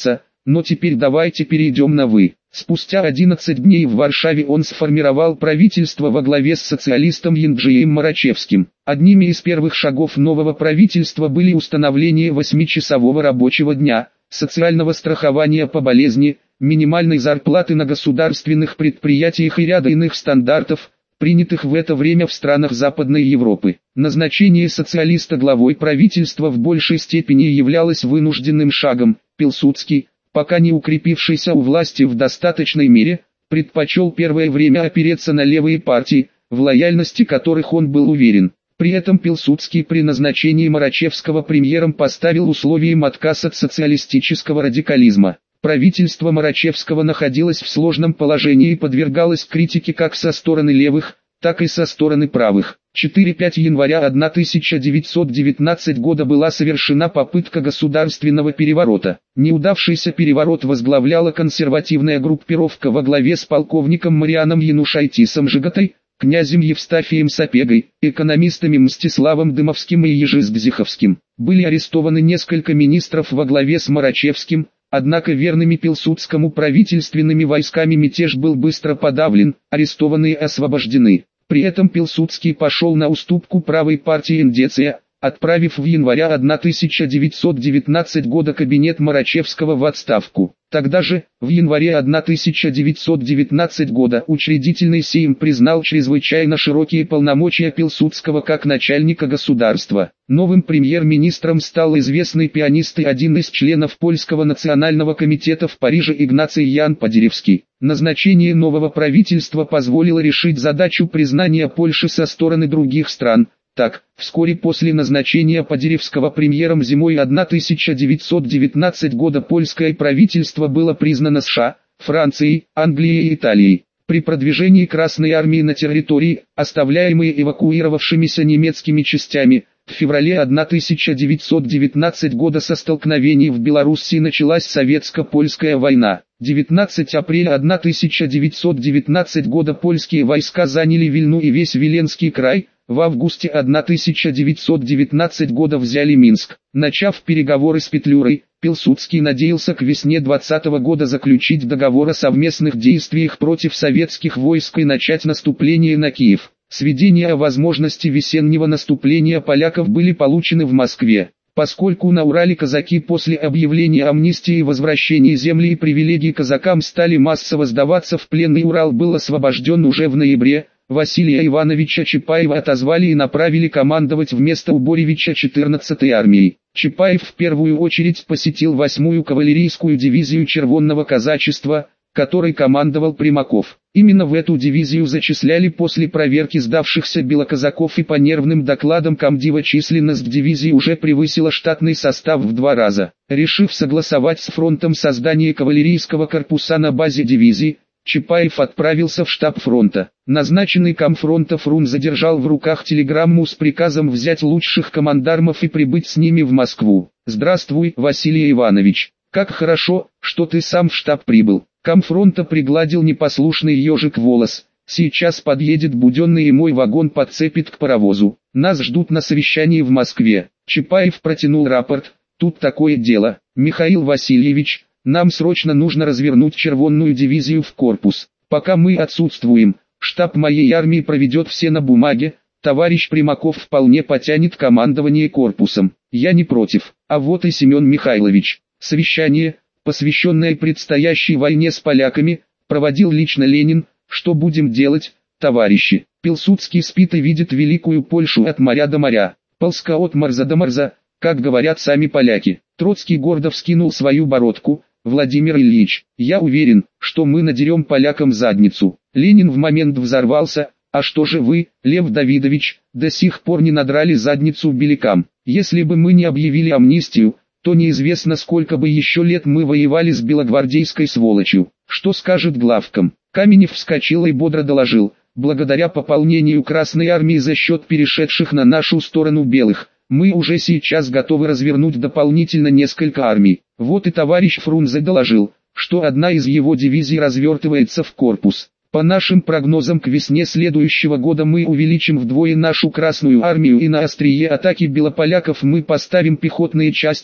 но теперь давайте перейдем на «вы». Спустя одиннадцать дней в Варшаве он сформировал правительство во главе с социалистом Янджеем Марачевским. Одними из первых шагов нового правительства были установление восьмичасового рабочего дня, социального страхования по болезни, минимальной зарплаты на государственных предприятиях и ряда иных стандартов, принятых в это время в странах Западной Европы. Назначение социалиста главой правительства в большей степени являлось вынужденным шагом. Пилсудский, пока не укрепившийся у власти в достаточной мере, предпочел первое время опереться на левые партии, в лояльности которых он был уверен. При этом Пилсудский при назначении Марачевского премьером поставил условием отказ от социалистического радикализма. Правительство Марачевского находилось в сложном положении и подвергалось критике как со стороны левых, так и со стороны правых. четыре-пять января тысяча девятьсот девятнадцатого года была совершена попытка государственного переворота. Неудавшийся переворот возглавляла консервативная группировка во главе с полковником Марианом Янушайтисом Жигатой, князем Евстафием Сапегой, экономистами Мстиславом Дымовским и Ежи-Сгзиховским. Были арестованы несколько министров во главе с Марачевским, однако верными Пилсудскому правительственными войсками мятеж был быстро подавлен, арестованные освобождены. При этом Пилсудский пошел на уступку правой партии Индеция, отправив в январе тысяча девятьсот девятнадцатого года кабинет Марачевского в отставку. Тогда же, в январе тысяча девятьсот девятнадцатого года учредительный Сейм признал чрезвычайно широкие полномочия Пилсудского как начальника государства. Новым премьер-министром стал известный пианист и один из членов Польского национального комитета в Париже Игнаций Ян Падеревский. Назначение нового правительства позволило решить задачу признания Польши со стороны других стран. Так, вскоре после назначения Падеревского премьером зимой тысяча девятьсот девятнадцатого года польское правительство было признано США, Францией, Англией и Италией. При продвижении Красной армии на территории, оставляемые эвакуировавшимися немецкими частями, в феврале тысяча девятьсот девятнадцатого года со столкновений в Белоруссии началась советско-польская война. девятнадцатого апреля тысяча девятьсот девятнадцатого года польские войска заняли Вильну и весь Виленский край. В августе тысяча девятьсот девятнадцатого года взяли Минск. Начав переговоры с Петлюрой, Пилсудский надеялся к весне двадцатого года заключить договор о совместных действиях против советских войск и начать наступление на Киев. Сведения о возможности весеннего наступления поляков были получены в Москве. Поскольку на Урале казаки после объявления амнистии и возвращения земли и привилегий казакам стали массово сдаваться в плен и Урал был освобожден уже в ноябре, Василия Ивановича Чапаева отозвали и направили командовать вместо Уборевича четырнадцатой армией. Чапаев в первую очередь посетил восьмую кавалерийскую дивизию Червонного казачества, которой командовал Примаков. Именно в эту дивизию зачисляли после проверки сдавшихся белоказаков и по нервным докладам комдива численность дивизии уже превысила штатный состав в два раза. Решив согласовать с фронтом создание кавалерийского корпуса на базе дивизии, Чапаев отправился в штаб фронта. Назначенный комфронта Фрун задержал в руках телеграмму с приказом взять лучших командармов и прибыть с ними в Москву. «Здравствуй, Василий Иванович. Как хорошо, что ты сам в штаб прибыл». Комфронта пригладил непослушный ежик волос. «Сейчас подъедет буденный и мой вагон подцепит к паровозу. Нас ждут на совещании в Москве». Чапаев протянул рапорт. «Тут такое дело, Михаил Васильевич. Нам срочно нужно развернуть червонную дивизию в корпус. Пока мы отсутствуем, штаб моей армии проведет все на бумаге, товарищ Примаков вполне потянет командование корпусом. Я не против, а вот и Семен Михайлович». Совещание, посвященное предстоящей войне с поляками, проводил лично Ленин. «Что будем делать, товарищи? Пилсудский спит и видит великую Польшу от моря до моря, Полска от морза до морза, как говорят сами поляки». Троцкий гордо вскинул свою бородку. «Владимир Ильич, я уверен, что мы надерем полякам задницу». Ленин в момент взорвался. «А что же вы, Лев Давидович, до сих пор не надрали задницу белякам? Если бы мы не объявили амнистию, то неизвестно сколько бы еще лет мы воевали с белогвардейской сволочью. Что скажет главком?» Каменев вскочил и бодро доложил: «Благодаря пополнению Красной армии за счет перешедших на нашу сторону белых, мы уже сейчас готовы развернуть дополнительно несколько армий». Вот и товарищ Фрунзе доложил, что одна из его дивизий развертывается в корпус. «По нашим прогнозам к весне следующего года мы увеличим вдвое нашу Красную армию и на острие атаки белополяков мы поставим пехотные части,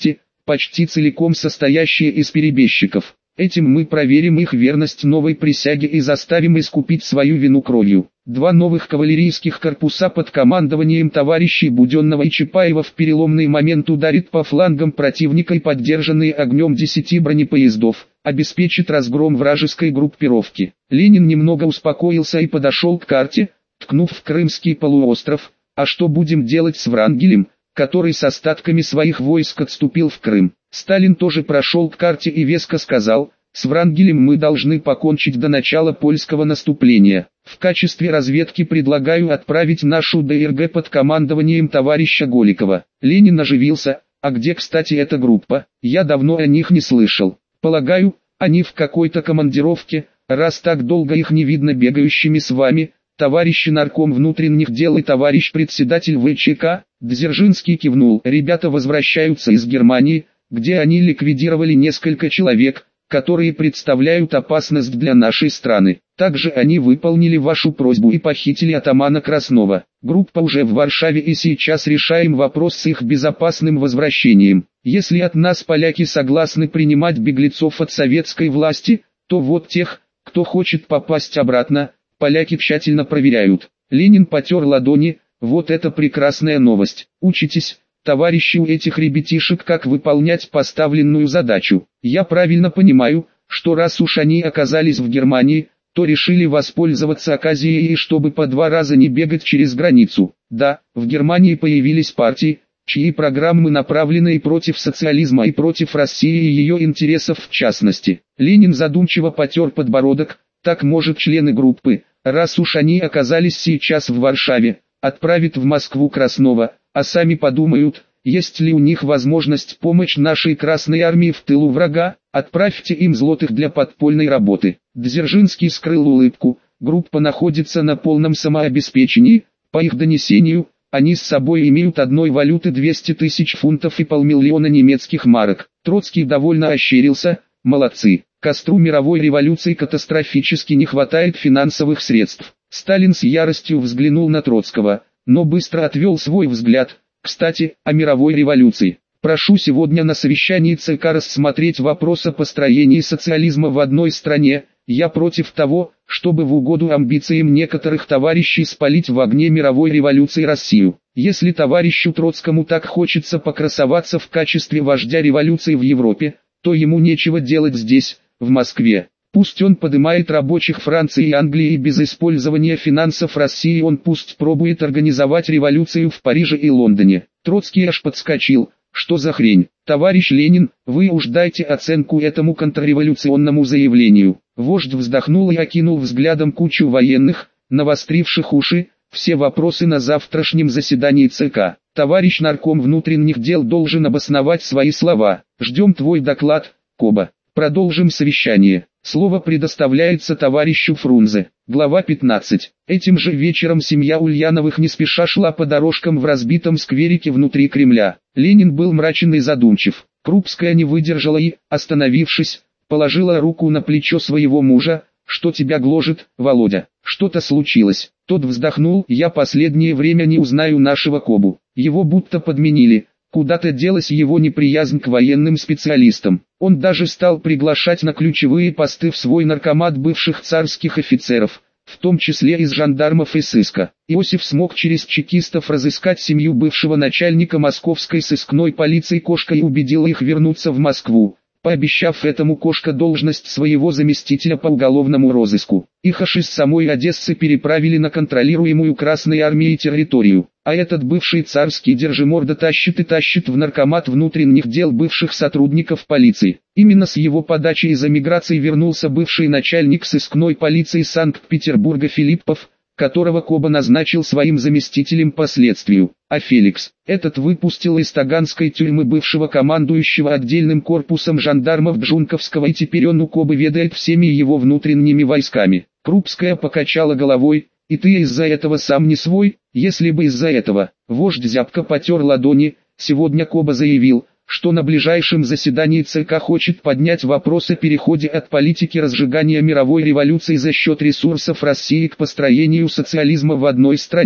почти целиком состоящие из перебежчиков. Этим мы проверим их верность новой присяге и заставим искупить свою вину кровью. Два новых кавалерийских корпуса под командованием товарищей Буденного и Чапаева в переломный момент ударит по флангам противника и, поддержанные огнем десяти бронепоездов, обеспечит разгром вражеской группировки. Ленин немного успокоился и подошел к карте, ткнув в Крымский полуостров. А что будем делать с Врангелем, который с остатками своих войск отступил в Крым? Сталин тоже прошел к карте и веско сказал: с Врангелем мы должны покончить до начала польского наступления. В качестве разведки предлагаю отправить нашу ДРГ под командованием товарища Голикова. Ленин оживился: а где, кстати, эта группа? Я давно о них не слышал. Полагаю, они в какой-то командировке, раз так долго их не видно бегающими с вами, товарищи нарком внутренних дел и товарищ председатель ВЧК. Дзержинский кивнул. Ребята возвращаются из Германии, где они ликвидировали несколько человек, которые представляют опасность для нашей страны. Также они выполнили вашу просьбу и похитили атамана Краснова. Группа уже в Варшаве и сейчас решаем вопрос с их безопасным возвращением. Если от нас поляки согласны принимать беглецов от советской власти, то вот тех, кто хочет попасть обратно, поляки тщательно проверяют. Ленин потер ладони. Вот это прекрасная новость. Учитесь, товарищи, у этих ребятишек, как выполнять поставленную задачу. Я правильно понимаю, что раз уж они оказались в Германии, то решили воспользоваться оказией, чтобы по два раза не бегать через границу. Да, в Германии появились партии, чьи программы направлены и против социализма, и против России и ее интересов в частности. Ленин задумчиво потер подбородок. Так, может, члены группы, раз уж они оказались сейчас в Варшаве, отправят в Москву Краснова, а сами подумают, есть ли у них возможность помочь нашей Красной Армии в тылу врага. Отправьте им злотых для подпольной работы. Дзержинский скрыл улыбку. Группа находится на полном самообеспечении. По их донесению, они с собой имеют одной валюты двести тысяч фунтов и полмиллиона немецких марок. Троцкий довольно ощерился. Молодцы. Костру мировой революции катастрофически не хватает финансовых средств. Сталин с яростью взглянул на Троцкого, но быстро отвел свой взгляд. Кстати, о мировой революции. Прошу сегодня на совещании ЦК рассмотреть вопрос о построении социализма в одной стране. Я против того, чтобы в угоду амбициям некоторых товарищей спалить в огне мировой революции Россию. Если товарищу Троцкому так хочется покрасоваться в качестве вождя революции в Европе, то ему нечего делать здесь, в Москве. Пусть он подымает рабочих Франции и Англии, и без использования финансов России он пусть пробует организовать революцию в Париже и Лондоне. Троцкий аж подскочил. Что за хрень? Товарищ Ленин, вы уж дайте оценку этому контрреволюционному заявлению. Вождь вздохнул и окинул взглядом кучу военных, навостривших уши. Все вопросы на завтрашнем заседании ЦК. Товарищ нарком внутренних дел должен обосновать свои слова. Ждем твой доклад, Коба. Продолжим совещание. Слово предоставляется товарищу Фрунзе. Глава пятнадцать. Этим же вечером семья Ульяновых не спеша шла по дорожкам в разбитом скверике внутри Кремля. Ленин был мрачен и задумчив. Крупская не выдержала и, остановившись, положила руку на плечо своего мужа. «Что тебя гложет, Володя? Что-то случилось?» Тот вздохнул. «Я последнее время не узнаю нашего Кобу. Его будто подменили. Куда-то делась его неприязнь к военным специалистам. Он даже стал приглашать на ключевые посты в свой наркомат бывших царских офицеров, в том числе из жандармов и сыска. Иосиф смог через чекистов разыскать семью бывшего начальника московской сыскной полиции Кошка и убедил их вернуться в Москву, пообещав этому Кошка должность своего заместителя по уголовному розыску. Их аж из самой Одессы переправили на контролируемую Красной Армией территорию. А этот бывший царский держиморда тащит и тащит в наркомат внутренних дел бывших сотрудников полиции. Именно с его подачи из эмиграции вернулся бывший начальник сыскной полиции Санкт-Петербурга Филиппов, которого Коба назначил своим заместителем по следствию. А Феликс, этот выпустил из таганской тюрьмы бывшего командующего отдельным корпусом жандармов Бжунковского, и теперь он у Кобы ведает всеми его внутренними войсками. Крупская покачала головой. «И ты из-за этого сам не свой?» «Если бы из-за этого». Вождь зябко потер ладони. Сегодня Коба заявил, что на ближайшем заседании ЦК хочет поднять вопрос о переходе от политики разжигания мировой революции за счет ресурсов России к построению социализма в одной стране.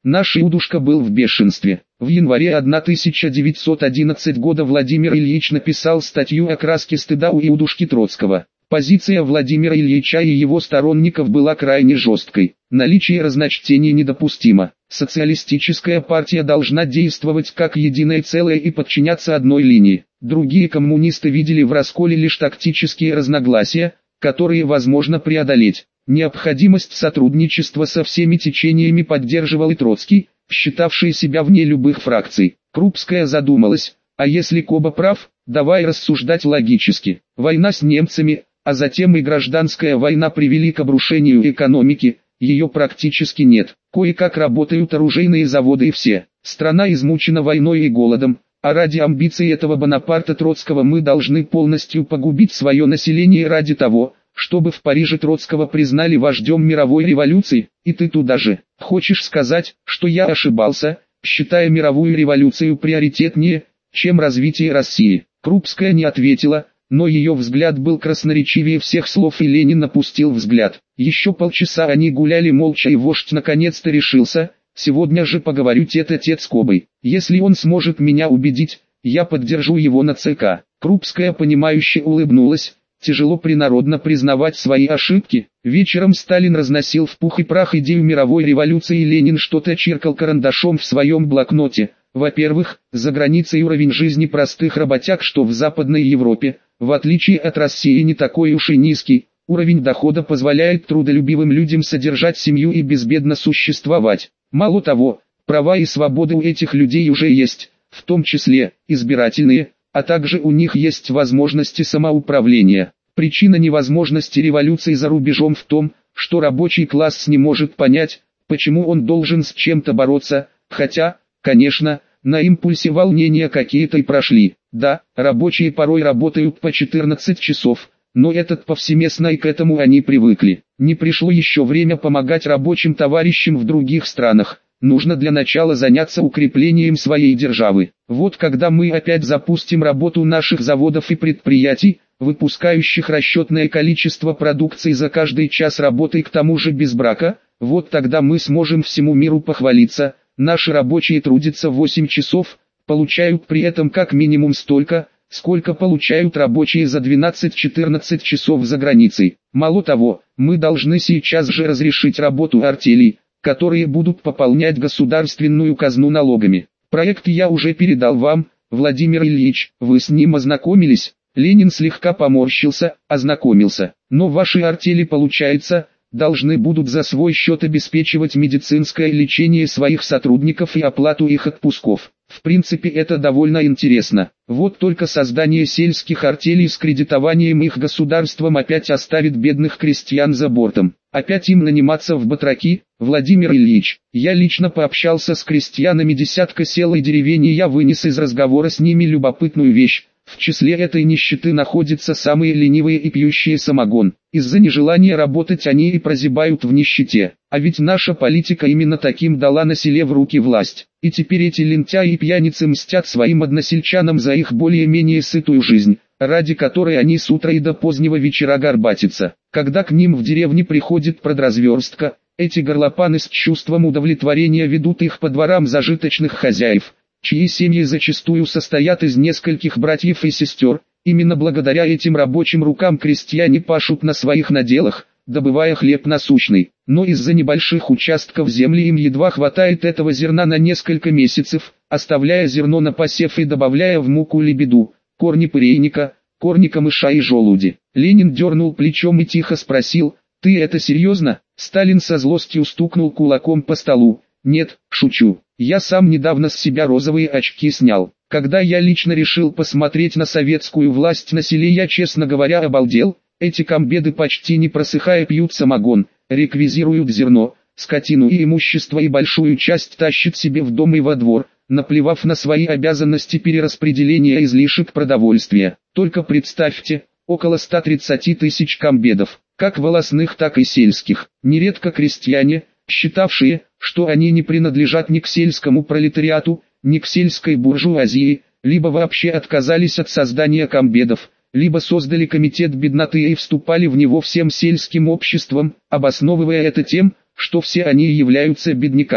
Наш Иудушка был в бешенстве. В январе тысяча девятьсот одиннадцатого года Владимир Ильич написал статью о краске стыда у Иудушки Троцкого. Позиция Владимира Ильича и его сторонников была крайне жесткой. Наличие разночтений недопустимо. Социалистическая партия должна действовать как единое целое и подчиняться одной линии. Другие коммунисты видели в расколе лишь тактические разногласия, которые возможно преодолеть. Необходимость сотрудничества со всеми течениями поддерживал и Троцкий, считавший себя вне любых фракций. Крупская задумалась, а если Коба прав, давай рассуждать логически. Война с немцами, а затем и гражданская война привели к обрушению экономики, ее практически нет. Кое-как работают оружейные заводы и все. Страна измучена войной и голодом, а ради амбиций этого Бонапарта Троцкого мы должны полностью погубить свое население ради того, чтобы в Париже Троцкого признали вождем мировой революции, и ты туда же. Хочешь сказать, что я ошибался, считая мировую революцию приоритетнее, чем развитие России? Крупская не ответила, но ее взгляд был красноречивее всех слов, и Ленин опустил взгляд. Еще полчаса они гуляли молча, и вождь наконец-то решился: сегодня же поговорю тет-а-тет с Кобой. Если он сможет меня убедить, я поддержу его на ЦК. Крупская понимающе улыбнулась. Тяжело принародно признавать свои ошибки. Вечером Сталин разносил в пух и прах идею мировой революции, и Ленин что-то чиркал карандашом в своем блокноте. Во-первых, за границей уровень жизни простых работяг, что в Западной Европе, в отличие от России, не такой уж и низкий. Уровень дохода позволяет трудолюбивым людям содержать семью и безбедно существовать. Мало того, права и свободы у этих людей уже есть, в том числе избирательные, а также у них есть возможности самоуправления. Причина невозможности революции за рубежом в том, что рабочий класс не может понять, почему он должен с чем-то бороться, хотя, конечно, на импульсе волнения какие-то и прошли. Да, рабочие порой работают по четырнадцать часов, но этот повсеместно, и к этому они привыкли. Не пришло еще время помогать рабочим товарищам в других странах. Нужно для начала заняться укреплением своей державы. Вот когда мы опять запустим работу наших заводов и предприятий, выпускающих расчетное количество продукции за каждый час работы, к тому же без брака, вот тогда мы сможем всему миру похвалиться: наши рабочие трудятся восемь часов, получают при этом как минимум столько, сколько получают рабочие за двенадцать-четырнадцать часов за границей. Мало того, мы должны сейчас же разрешить работу артелей, которые будут пополнять государственную казну налогами. Проект я уже передал вам, Владимир Ильич, вы с ним ознакомились? Ленин слегка поморщился: ознакомился. Но ваши артели, получается, должны будут за свой счет обеспечивать медицинское лечение своих сотрудников и оплату их отпусков. В принципе, это довольно интересно. Вот только создание сельских артелей с кредитованием их государством опять оставит бедных крестьян за бортом. Опять им наниматься в батраки? Владимир Ильич, я лично пообщался с крестьянами десятка сел и деревень, и я вынес из разговора с ними любопытную вещь. В числе этой нищеты находятся самые ленивые и пьющие самогон. Из-за нежелания работать они и прозябают в нищете. А ведь наша политика именно таким дала на селе в руки власть. И теперь эти лентяи и пьяницы мстят своим односельчанам за их более-менее сытую жизнь, ради которой они с утра и до позднего вечера горбатятся. Когда к ним в деревне приходит продразверстка, эти горлопаны с чувством удовлетворения ведут их по дворам зажиточных хозяев, чьи семьи зачастую состоят из нескольких братьев и сестер. Именно благодаря этим рабочим рукам крестьяне пашут на своих наделах, добывая хлеб насущный. Но из-за небольших участков земли им едва хватает этого зерна на несколько месяцев, оставляя зерно на посев и добавляя в муку лебеду, корни пырейника, корни камыша и желуди. Ленин дернул плечом и тихо спросил: «Ты это серьезно?» Сталин со злостью стукнул кулаком по столу: «Нет, шучу. Я сам недавно с себя розовые очки снял. Когда я лично решил посмотреть на советскую власть на селе, я, честно говоря, обалдел. Эти комбеды, почти не просыхая, пьют самогон, реквизируют зерно, скотину и имущество, и большую часть тащат себе в дом и во двор, наплевав на свои обязанности перераспределения излишек продовольствия. Только представьте, около ста тридцати тысяч комбедов, как волостных, так и сельских. Нередко крестьяне, считавшие, что они не принадлежат ни к сельскому пролетариату, ни к сельской буржуазии, либо вообще отказались от создания комбедов, либо создали комитет бедноты и вступали в него всем сельским обществом, обосновывая это тем, что все они являются бедняками.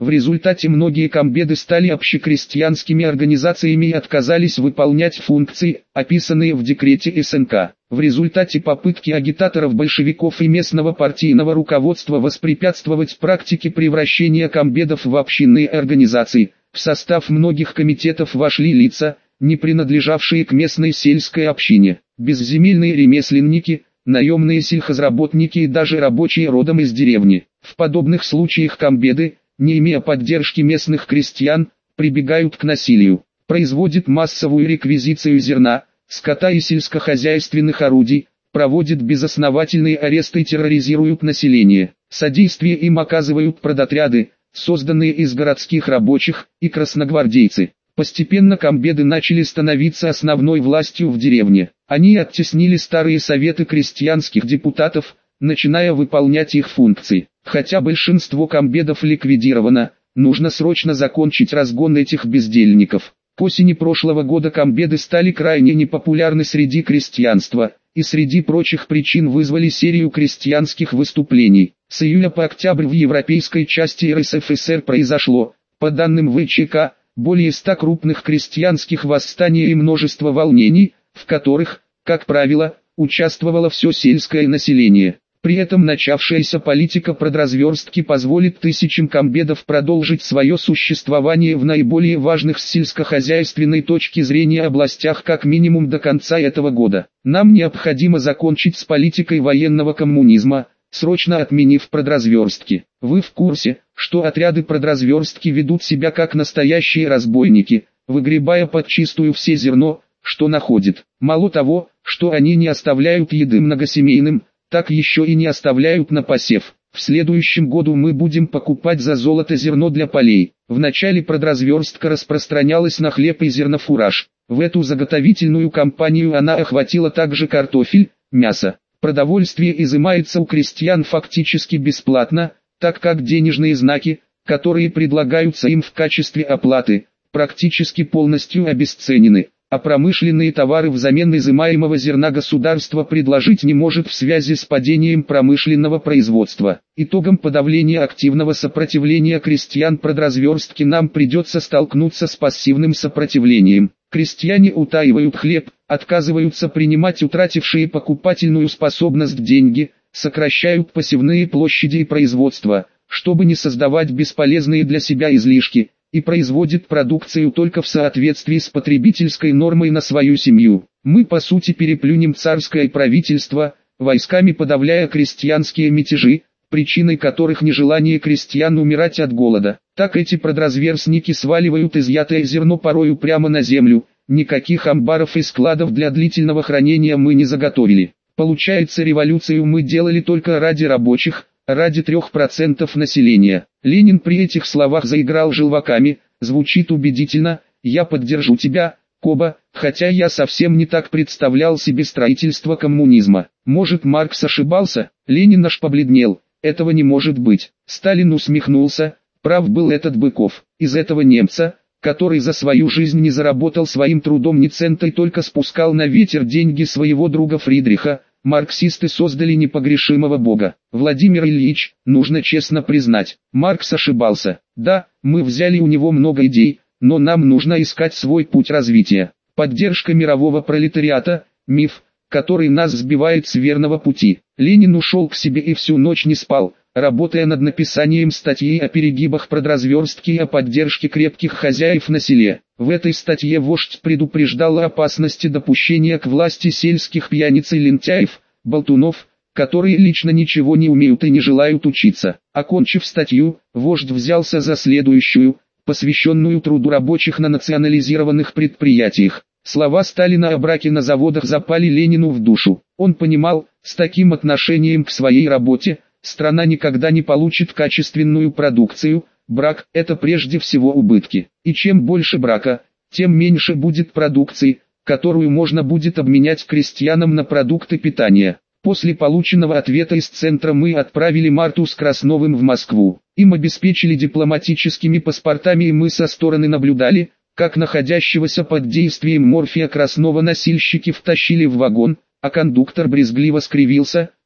В результате многие комбеды стали общекрестьянскими организациями и отказались выполнять функции, описанные в декрете эс эн ка. В результате попытки агитаторов большевиков и местного партийного руководства воспрепятствовать практике превращения комбедов в общинные организации, в состав многих комитетов вошли лица, не принадлежавшие к местной сельской общине, безземельные ремесленники, наемные сельхозработники и даже рабочие родом из деревни. В подобных случаях комбеды, не имея поддержки местных крестьян, прибегают к насилию, производят массовую реквизицию зерна, скота и сельскохозяйственных орудий, проводят безосновательные аресты и терроризируют население. Содействие им оказывают продотряды, созданные из городских рабочих, и красногвардейцы. Постепенно комбеды начали становиться основной властью в деревне. Они оттеснили старые советы крестьянских депутатов, начиная выполнять их функции. Хотя большинство комбедов ликвидировано, нужно срочно закончить разгон этих бездельников. К осени прошлого года комбеды стали крайне непопулярны среди крестьянства, и среди прочих причин вызвали серию крестьянских выступлений. С июля по октябрь в европейской части эр эс эф эс эр произошло, по данным вэ че ка, более ста крупных крестьянских восстаний и множество волнений, в которых, как правило, участвовало все сельское население. При этом начавшаяся политика продразверстки позволит тысячам комбедов продолжить свое существование в наиболее важных с сельскохозяйственной точки зрения областях как минимум до конца этого года. Нам необходимо закончить с политикой военного коммунизма, срочно отменив продразверстки. Вы в курсе, что отряды продразверстки ведут себя как настоящие разбойники, выгребая подчистую все зерно, что находят. Мало того, что они не оставляют еды многосемейным, так еще и не оставляют на посев. В следующем году мы будем покупать за золото зерно для полей. Вначале продразверстка распространялась на хлеб и зернофураж. В эту заготовительную кампанию она охватила также картофель, мясо. Продовольствие изымается у крестьян фактически бесплатно, так как денежные знаки, которые предлагаются им в качестве оплаты, практически полностью обесценены. А промышленные товары взамен изымаемого зерна государство предложить не может в связи с падением промышленного производства. Итогом подавления активного сопротивления крестьян продразверстки нам придется столкнуться с пассивным сопротивлением. Крестьяне утаивают хлеб, отказываются принимать утратившие покупательную способность деньги, сокращают посевные площади и производства, чтобы не создавать бесполезные для себя излишки, и производит продукцию только в соответствии с потребительской нормой на свою семью. Мы по сути переплюнем царское правительство, войсками подавляя крестьянские мятежи, причиной которых нежелание крестьян умирать от голода. Так эти продразверстники сваливают изъятое зерно порою прямо на землю, никаких амбаров и складов для длительного хранения мы не заготовили. Получается, революцию мы делали только ради рабочих, ради трех процентов населения. Ленин при этих словах заиграл желваками, звучит убедительно, я поддержу тебя, Коба, хотя я совсем не так представлял себе строительство коммунизма. Может, Маркс ошибался? Ленин аж побледнел, этого не может быть. Сталин усмехнулся, прав был этот Быков. Из этого немца, который за свою жизнь не заработал своим трудом ни цента и только спускал на ветер деньги своего друга Фридриха, марксисты создали непогрешимого бога. Владимир Ильич, нужно честно признать, Маркс ошибался. Да, мы взяли у него много идей, но нам нужно искать свой путь развития. Поддержка мирового пролетариата – миф, который нас сбивает с верного пути. Ленин ушел к себе и всю ночь не спал, работая над написанием статьи о перегибах продразверстки и о поддержке крепких хозяев на селе. В этой статье вождь предупреждал о опасности допущения к власти сельских пьяниц и лентяев, болтунов, которые лично ничего не умеют и не желают учиться. Окончив статью, вождь взялся за следующую, посвященную труду рабочих на национализированных предприятиях. Слова Сталина о браке на заводах запали Ленину в душу. Он понимал, с таким отношением к своей работе, страна никогда не получит качественную продукцию. Брак – это прежде всего убытки. И чем больше брака, тем меньше будет продукции, которую можно будет обменять крестьянам на продукты питания. После полученного ответа из центра мы отправили Марту с Красновым в Москву. Им обеспечили дипломатическими паспортами, и мы со стороны наблюдали, как находящегося под действием морфия Краснова носильщики втащили в вагон, а кондуктор брезгливо скривился,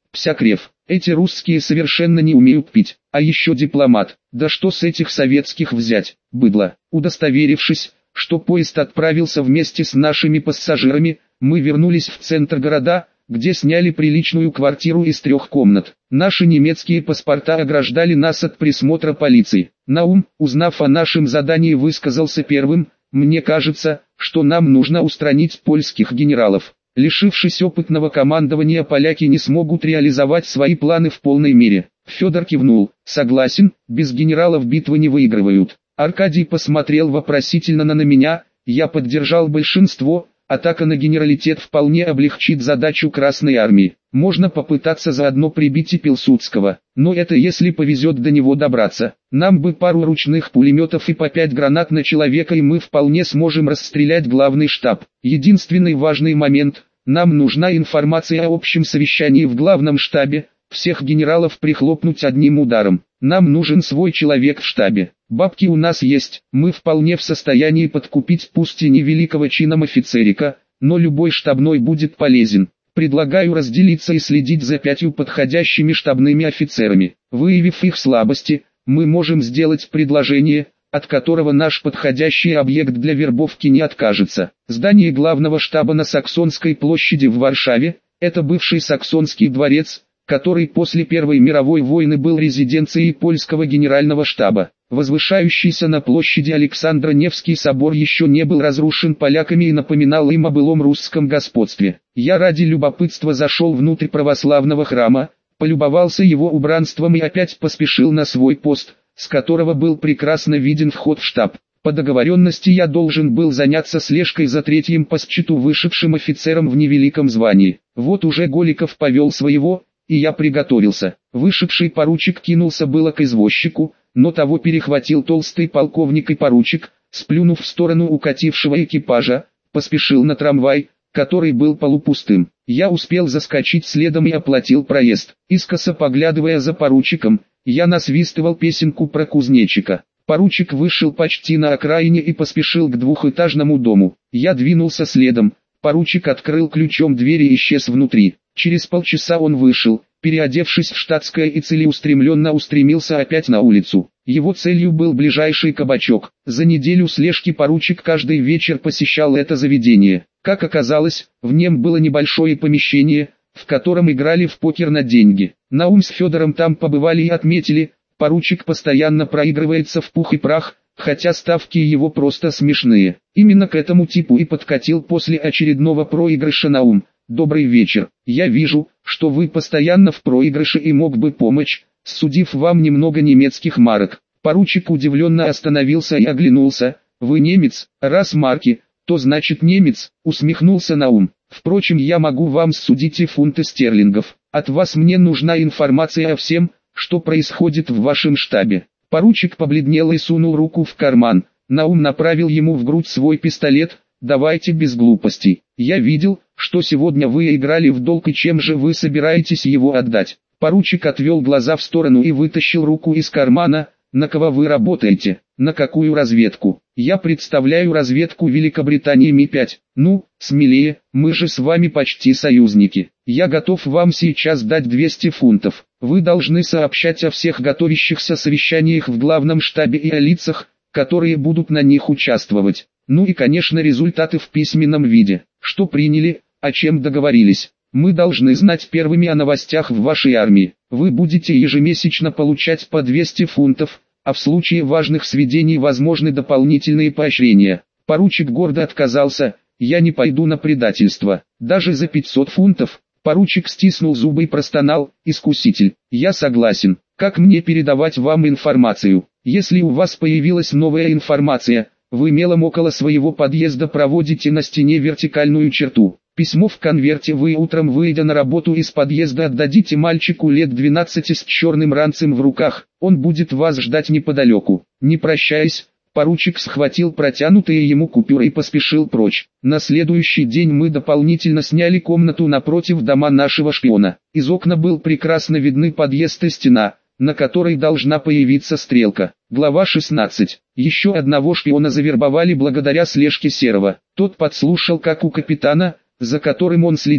Псякрев. Эти русские совершенно не умеют пить, а еще дипломат. Да что с этих советских взять, быдло. Удостоверившись, что поезд отправился вместе с нашими пассажирами, мы вернулись в центр города, где сняли приличную квартиру из трех комнат. Наши немецкие паспорта ограждали нас от присмотра полиции. Наум, узнав о нашем задании, высказался первым: «Мне кажется, что нам нужно устранить польских генералов». Лишившись опытного командования, поляки не смогут реализовать свои планы в полной мере. Федор кивнул: «Согласен, без генералов битвы не выигрывают». Аркадий посмотрел вопросительно на меня, я поддержал большинство. Атака на генералитет вполне облегчит задачу Красной Армии. Можно попытаться заодно прибить и Пилсудского, но это если повезет до него добраться. Нам бы пару ручных пулеметов и по пять гранат на человека, и мы вполне сможем расстрелять главный штаб. Единственный важный момент: нам нужна информация о общем совещании в главном штабе. Всех генералов прихлопнуть одним ударом. Нам нужен свой человек в штабе. Бабки у нас есть, мы вполне в состоянии подкупить пусть и не великого чином офицерика, но любой штабной будет полезен. Предлагаю разделиться и следить за пятью подходящими штабными офицерами. Выявив их слабости, мы можем сделать предложение, от которого наш подходящий объект для вербовки не откажется. Здание главного штаба на Саксонской площади в Варшаве – это бывший Саксонский дворец, который после Первой мировой войны был резиденцией польского генерального штаба. Возвышающийся на площади Александра Невский собор еще не был разрушен поляками и напоминал им о былом русском господстве. Я ради любопытства зашел внутрь православного храма, полюбовался его убранством и опять поспешил на свой пост, с которого был прекрасно виден вход в штаб. По договоренности я должен был заняться слежкой за третьим по счету вышедшим офицером в невеликом звании. Вот уже Голиков повел своего, и я приготовился. Вышедший поручик кинулся было к извозчику, но того перехватил толстый полковник, и поручик, сплюнув в сторону укатившего экипажа, поспешил на трамвай, который был полупустым. Я успел заскочить следом и оплатил проезд. Искоса поглядывая за поручиком, я насвистывал песенку про кузнечика. Поручик вышел почти на окраине и поспешил к двухэтажному дому. Я двинулся следом. Поручик открыл ключом дверь и исчез внутри. Через полчаса он вышел, переодевшись в штатское, и целеустремленно устремился опять на улицу. Его целью был ближайший кабачок. За неделю слежки поручик каждый вечер посещал это заведение. Как оказалось, в нем было небольшое помещение, в котором играли в покер на деньги. Наум с Федором там побывали и отметили: поручик постоянно проигрывается в пух и прах, хотя ставки его просто смешные. Именно к этому типу и подкатил после очередного проигрыша Наум. «Добрый вечер. Я вижу, что вы постоянно в проигрыше и мог бы помочь, судив вам немного немецких марок». Поручик удивленно остановился и оглянулся. «Вы немец? Раз марки, то значит немец», усмехнулся Наум. «Впрочем, я могу вам судить и фунты стерлингов. От вас мне нужна информация о всем, что происходит в вашем штабе». Поручик побледнел и сунул руку в карман. Наум направил ему в грудь свой пистолет. «Давайте без глупостей. Я видел, что сегодня вы играли в долг, и чем же вы собираетесь его отдать?» Поручик отвел глаза в сторону и вытащил руку из кармана. «На кого вы работаете? На какую разведку?» «Я представляю разведку Великобритании Ми пять. «Ну, смелее, мы же с вами почти союзники. Я готов вам сейчас дать двести фунтов. Вы должны сообщать о всех готовящихся совещаниях в главном штабе и о лицах, которые будут на них участвовать. Ну и, конечно, результаты в письменном виде. Что приняли, о чем договорились. Мы должны знать первыми о новостях в вашей армии. Вы будете ежемесячно получать по двести фунтов, а в случае важных сведений возможны дополнительные поощрения». Поручик гордо отказался: «Я не пойду на предательство. Даже за пятьсот фунтов». Поручик стиснул зубы и простонал: «Искуситель, я согласен. Как мне передавать вам информацию? Если у вас появилась новая информация, вы мелом около своего подъезда проводите на стене вертикальную черту. Письмо в конверте вы утром, выйдя на работу из подъезда, отдадите мальчику лет двенадцати с черным ранцем в руках. Он будет вас ждать неподалеку». Не прощаясь, поручик схватил протянутые ему купюры и поспешил прочь. На следующий день мы дополнительно сняли комнату напротив дома нашего шпиона. Из окна был прекрасно видны подъезд и стена, на которой должна появиться стрелка. Глава шестнадцать. Еще одного шпиона завербовали благодаря слежке Серова. Тот подслушал, как у капитана, за которым он следил,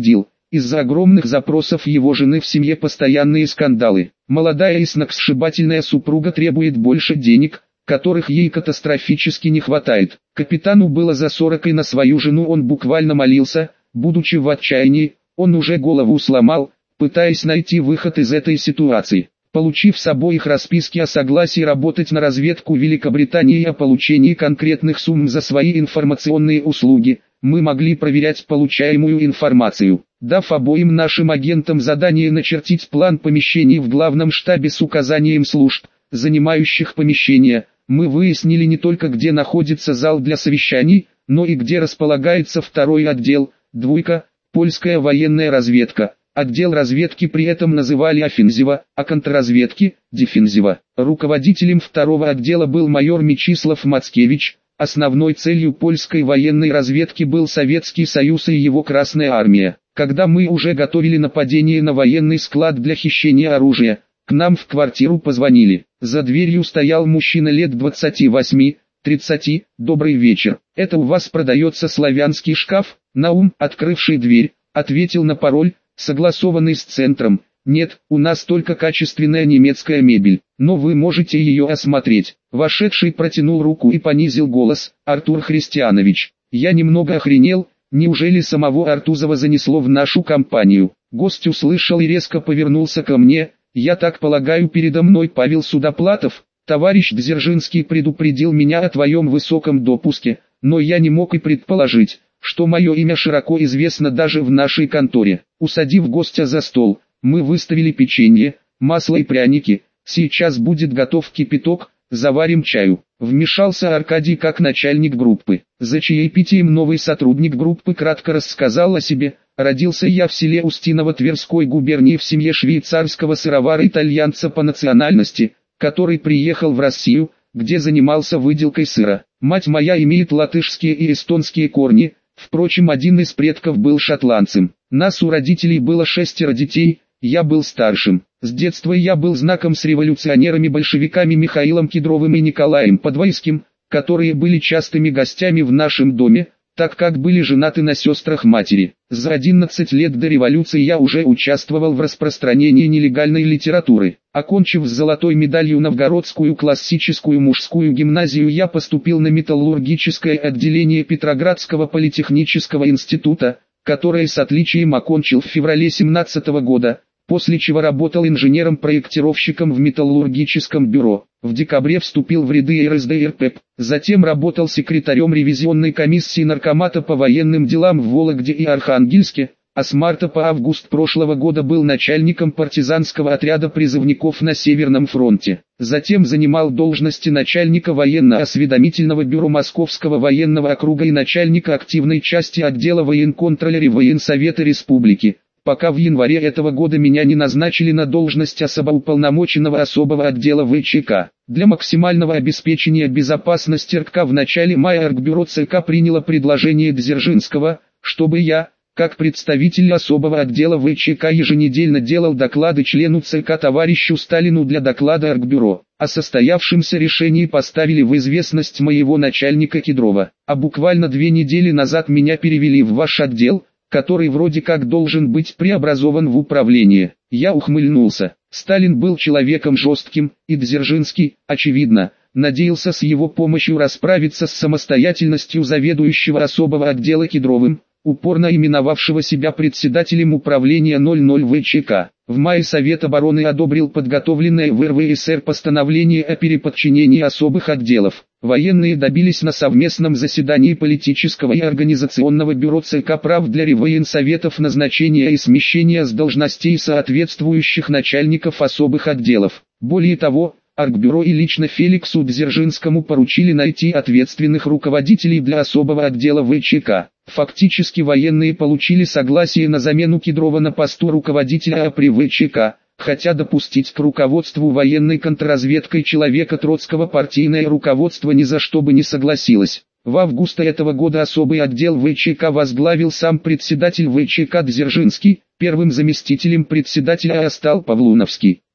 из-за огромных запросов его жены в семье постоянные скандалы. Молодая и сногсшибательная супруга требует больше денег, которых ей катастрофически не хватает. Капитану было за сорок, и на свою жену он буквально молился, будучи в отчаянии, он уже голову сломал, пытаясь найти выход из этой ситуации. Получив с обоих расписки о согласии работать на разведку Великобритании и о получении конкретных сумм за свои информационные услуги, мы могли проверять получаемую информацию. Дав обоим нашим агентам задание начертить план помещений в главном штабе с указанием служб, занимающих помещения, мы выяснили не только, где находится зал для совещаний, но и где располагается второй отдел, двойка, польская военная разведка. Отдел разведки при этом называли офензива, а контрразведки – дефензива. Руководителем второго отдела был майор Мечислав Мацкевич. Основной целью польской военной разведки был Советский Союз и его Красная Армия. Когда мы уже готовили нападение на военный склад для хищения оружия, к нам в квартиру позвонили. За дверью стоял мужчина лет двадцати восьми-тридцати. «Добрый вечер. Это у вас продается славянский шкаф?» Наум, открывший дверь, ответил на пароль, согласованный с центром. «Нет, у нас только качественная немецкая мебель, но вы можете ее осмотреть». Вошедший протянул руку и понизил голос: «Артур Христианович, я немного охренел, неужели самого Артузова занесло в нашу компанию?» Гость услышал и резко повернулся ко мне. «Я так полагаю, передо мной Павел Судоплатов? Товарищ Дзержинский предупредил меня о твоем высоком допуске, но я не мог и предположить, что мое имя широко известно даже в нашей конторе». Усадив гостя за стол, мы выставили печенье, масло и пряники. «Сейчас будет готов кипяток, заварим чаю». Вмешался Аркадий как начальник группы. За чаепитием новый сотрудник группы кратко рассказал о себе. «Родился я в селе Устиново Тверской губернии в семье швейцарского сыровара-итальянца по национальности, который приехал в Россию, где занимался выделкой сыра. Мать моя имеет латышские и эстонские корни, впрочем, один из предков был шотландцем. Нас у родителей было шестеро детей, я был старшим. С детства я был знаком с революционерами-большевиками Михаилом Кедровым и Николаем Подвойским, которые были частыми гостями в нашем доме, так как были женаты на сестрах матери. За одиннадцать лет до революции я уже участвовал в распространении нелегальной литературы. Окончив с золотой медалью Новгородскую классическую мужскую гимназию, я поступил на металлургическое отделение Петроградского политехнического института, которое с отличием окончил в феврале семнадцатого года, после чего работал инженером-проектировщиком в металлургическом бюро. В декабре вступил в ряды эр эс дэ эр пэ пэ, затем работал секретарем ревизионной комиссии Наркомата по военным делам в Вологде и Архангельске, а с марта по август прошлого года был начальником партизанского отряда призывников на Северном фронте. Затем занимал должности начальника военно-осведомительного бюро Московского военного округа и начальника активной части отдела военконтроля Военсовета Республики, пока в январе этого года меня не назначили на должность особо уполномоченного особого отдела вэ че ка. Для максимального обеспечения безопасности эр ка в начале мая Оргбюро цэ ка приняло предложение Дзержинского, чтобы я, как представитель особого отдела вэ че ка, еженедельно делал доклады члену цэ ка товарищу Сталину для доклада Оргбюро. О состоявшемся решении поставили в известность моего начальника Кедрова, а буквально две недели назад меня перевели в ваш отдел, который вроде как должен быть преобразован в управление. Я ухмыльнулся. Сталин был человеком жестким, и Дзержинский, очевидно, надеялся с его помощью расправиться с самостоятельностью заведующего особого отдела Кедровым, упорно именовавшего себя председателем управления ноль ноль вэ че ка. В мае Совет обороны одобрил подготовленное в эр вэ эс эр постановление о переподчинении особых отделов. Военные добились на совместном заседании политического и организационного бюро цэ ка прав для реввоенсоветов назначения и смещения с должностей соответствующих начальников особых отделов. Более того, Оргбюро и лично Феликсу Дзержинскому поручили найти ответственных руководителей для особого отдела вэ че ка. Фактически военные получили согласие на замену Кедрова на посту руководителя а при вэ че ка, хотя допустить к руководству военной контрразведкой человека Троцкого партийное руководство ни за что бы не согласилось. В августе этого года особый отдел вэ че ка возглавил сам председатель вэ че ка Дзержинский, первым заместителем председателя стал Павлуновский.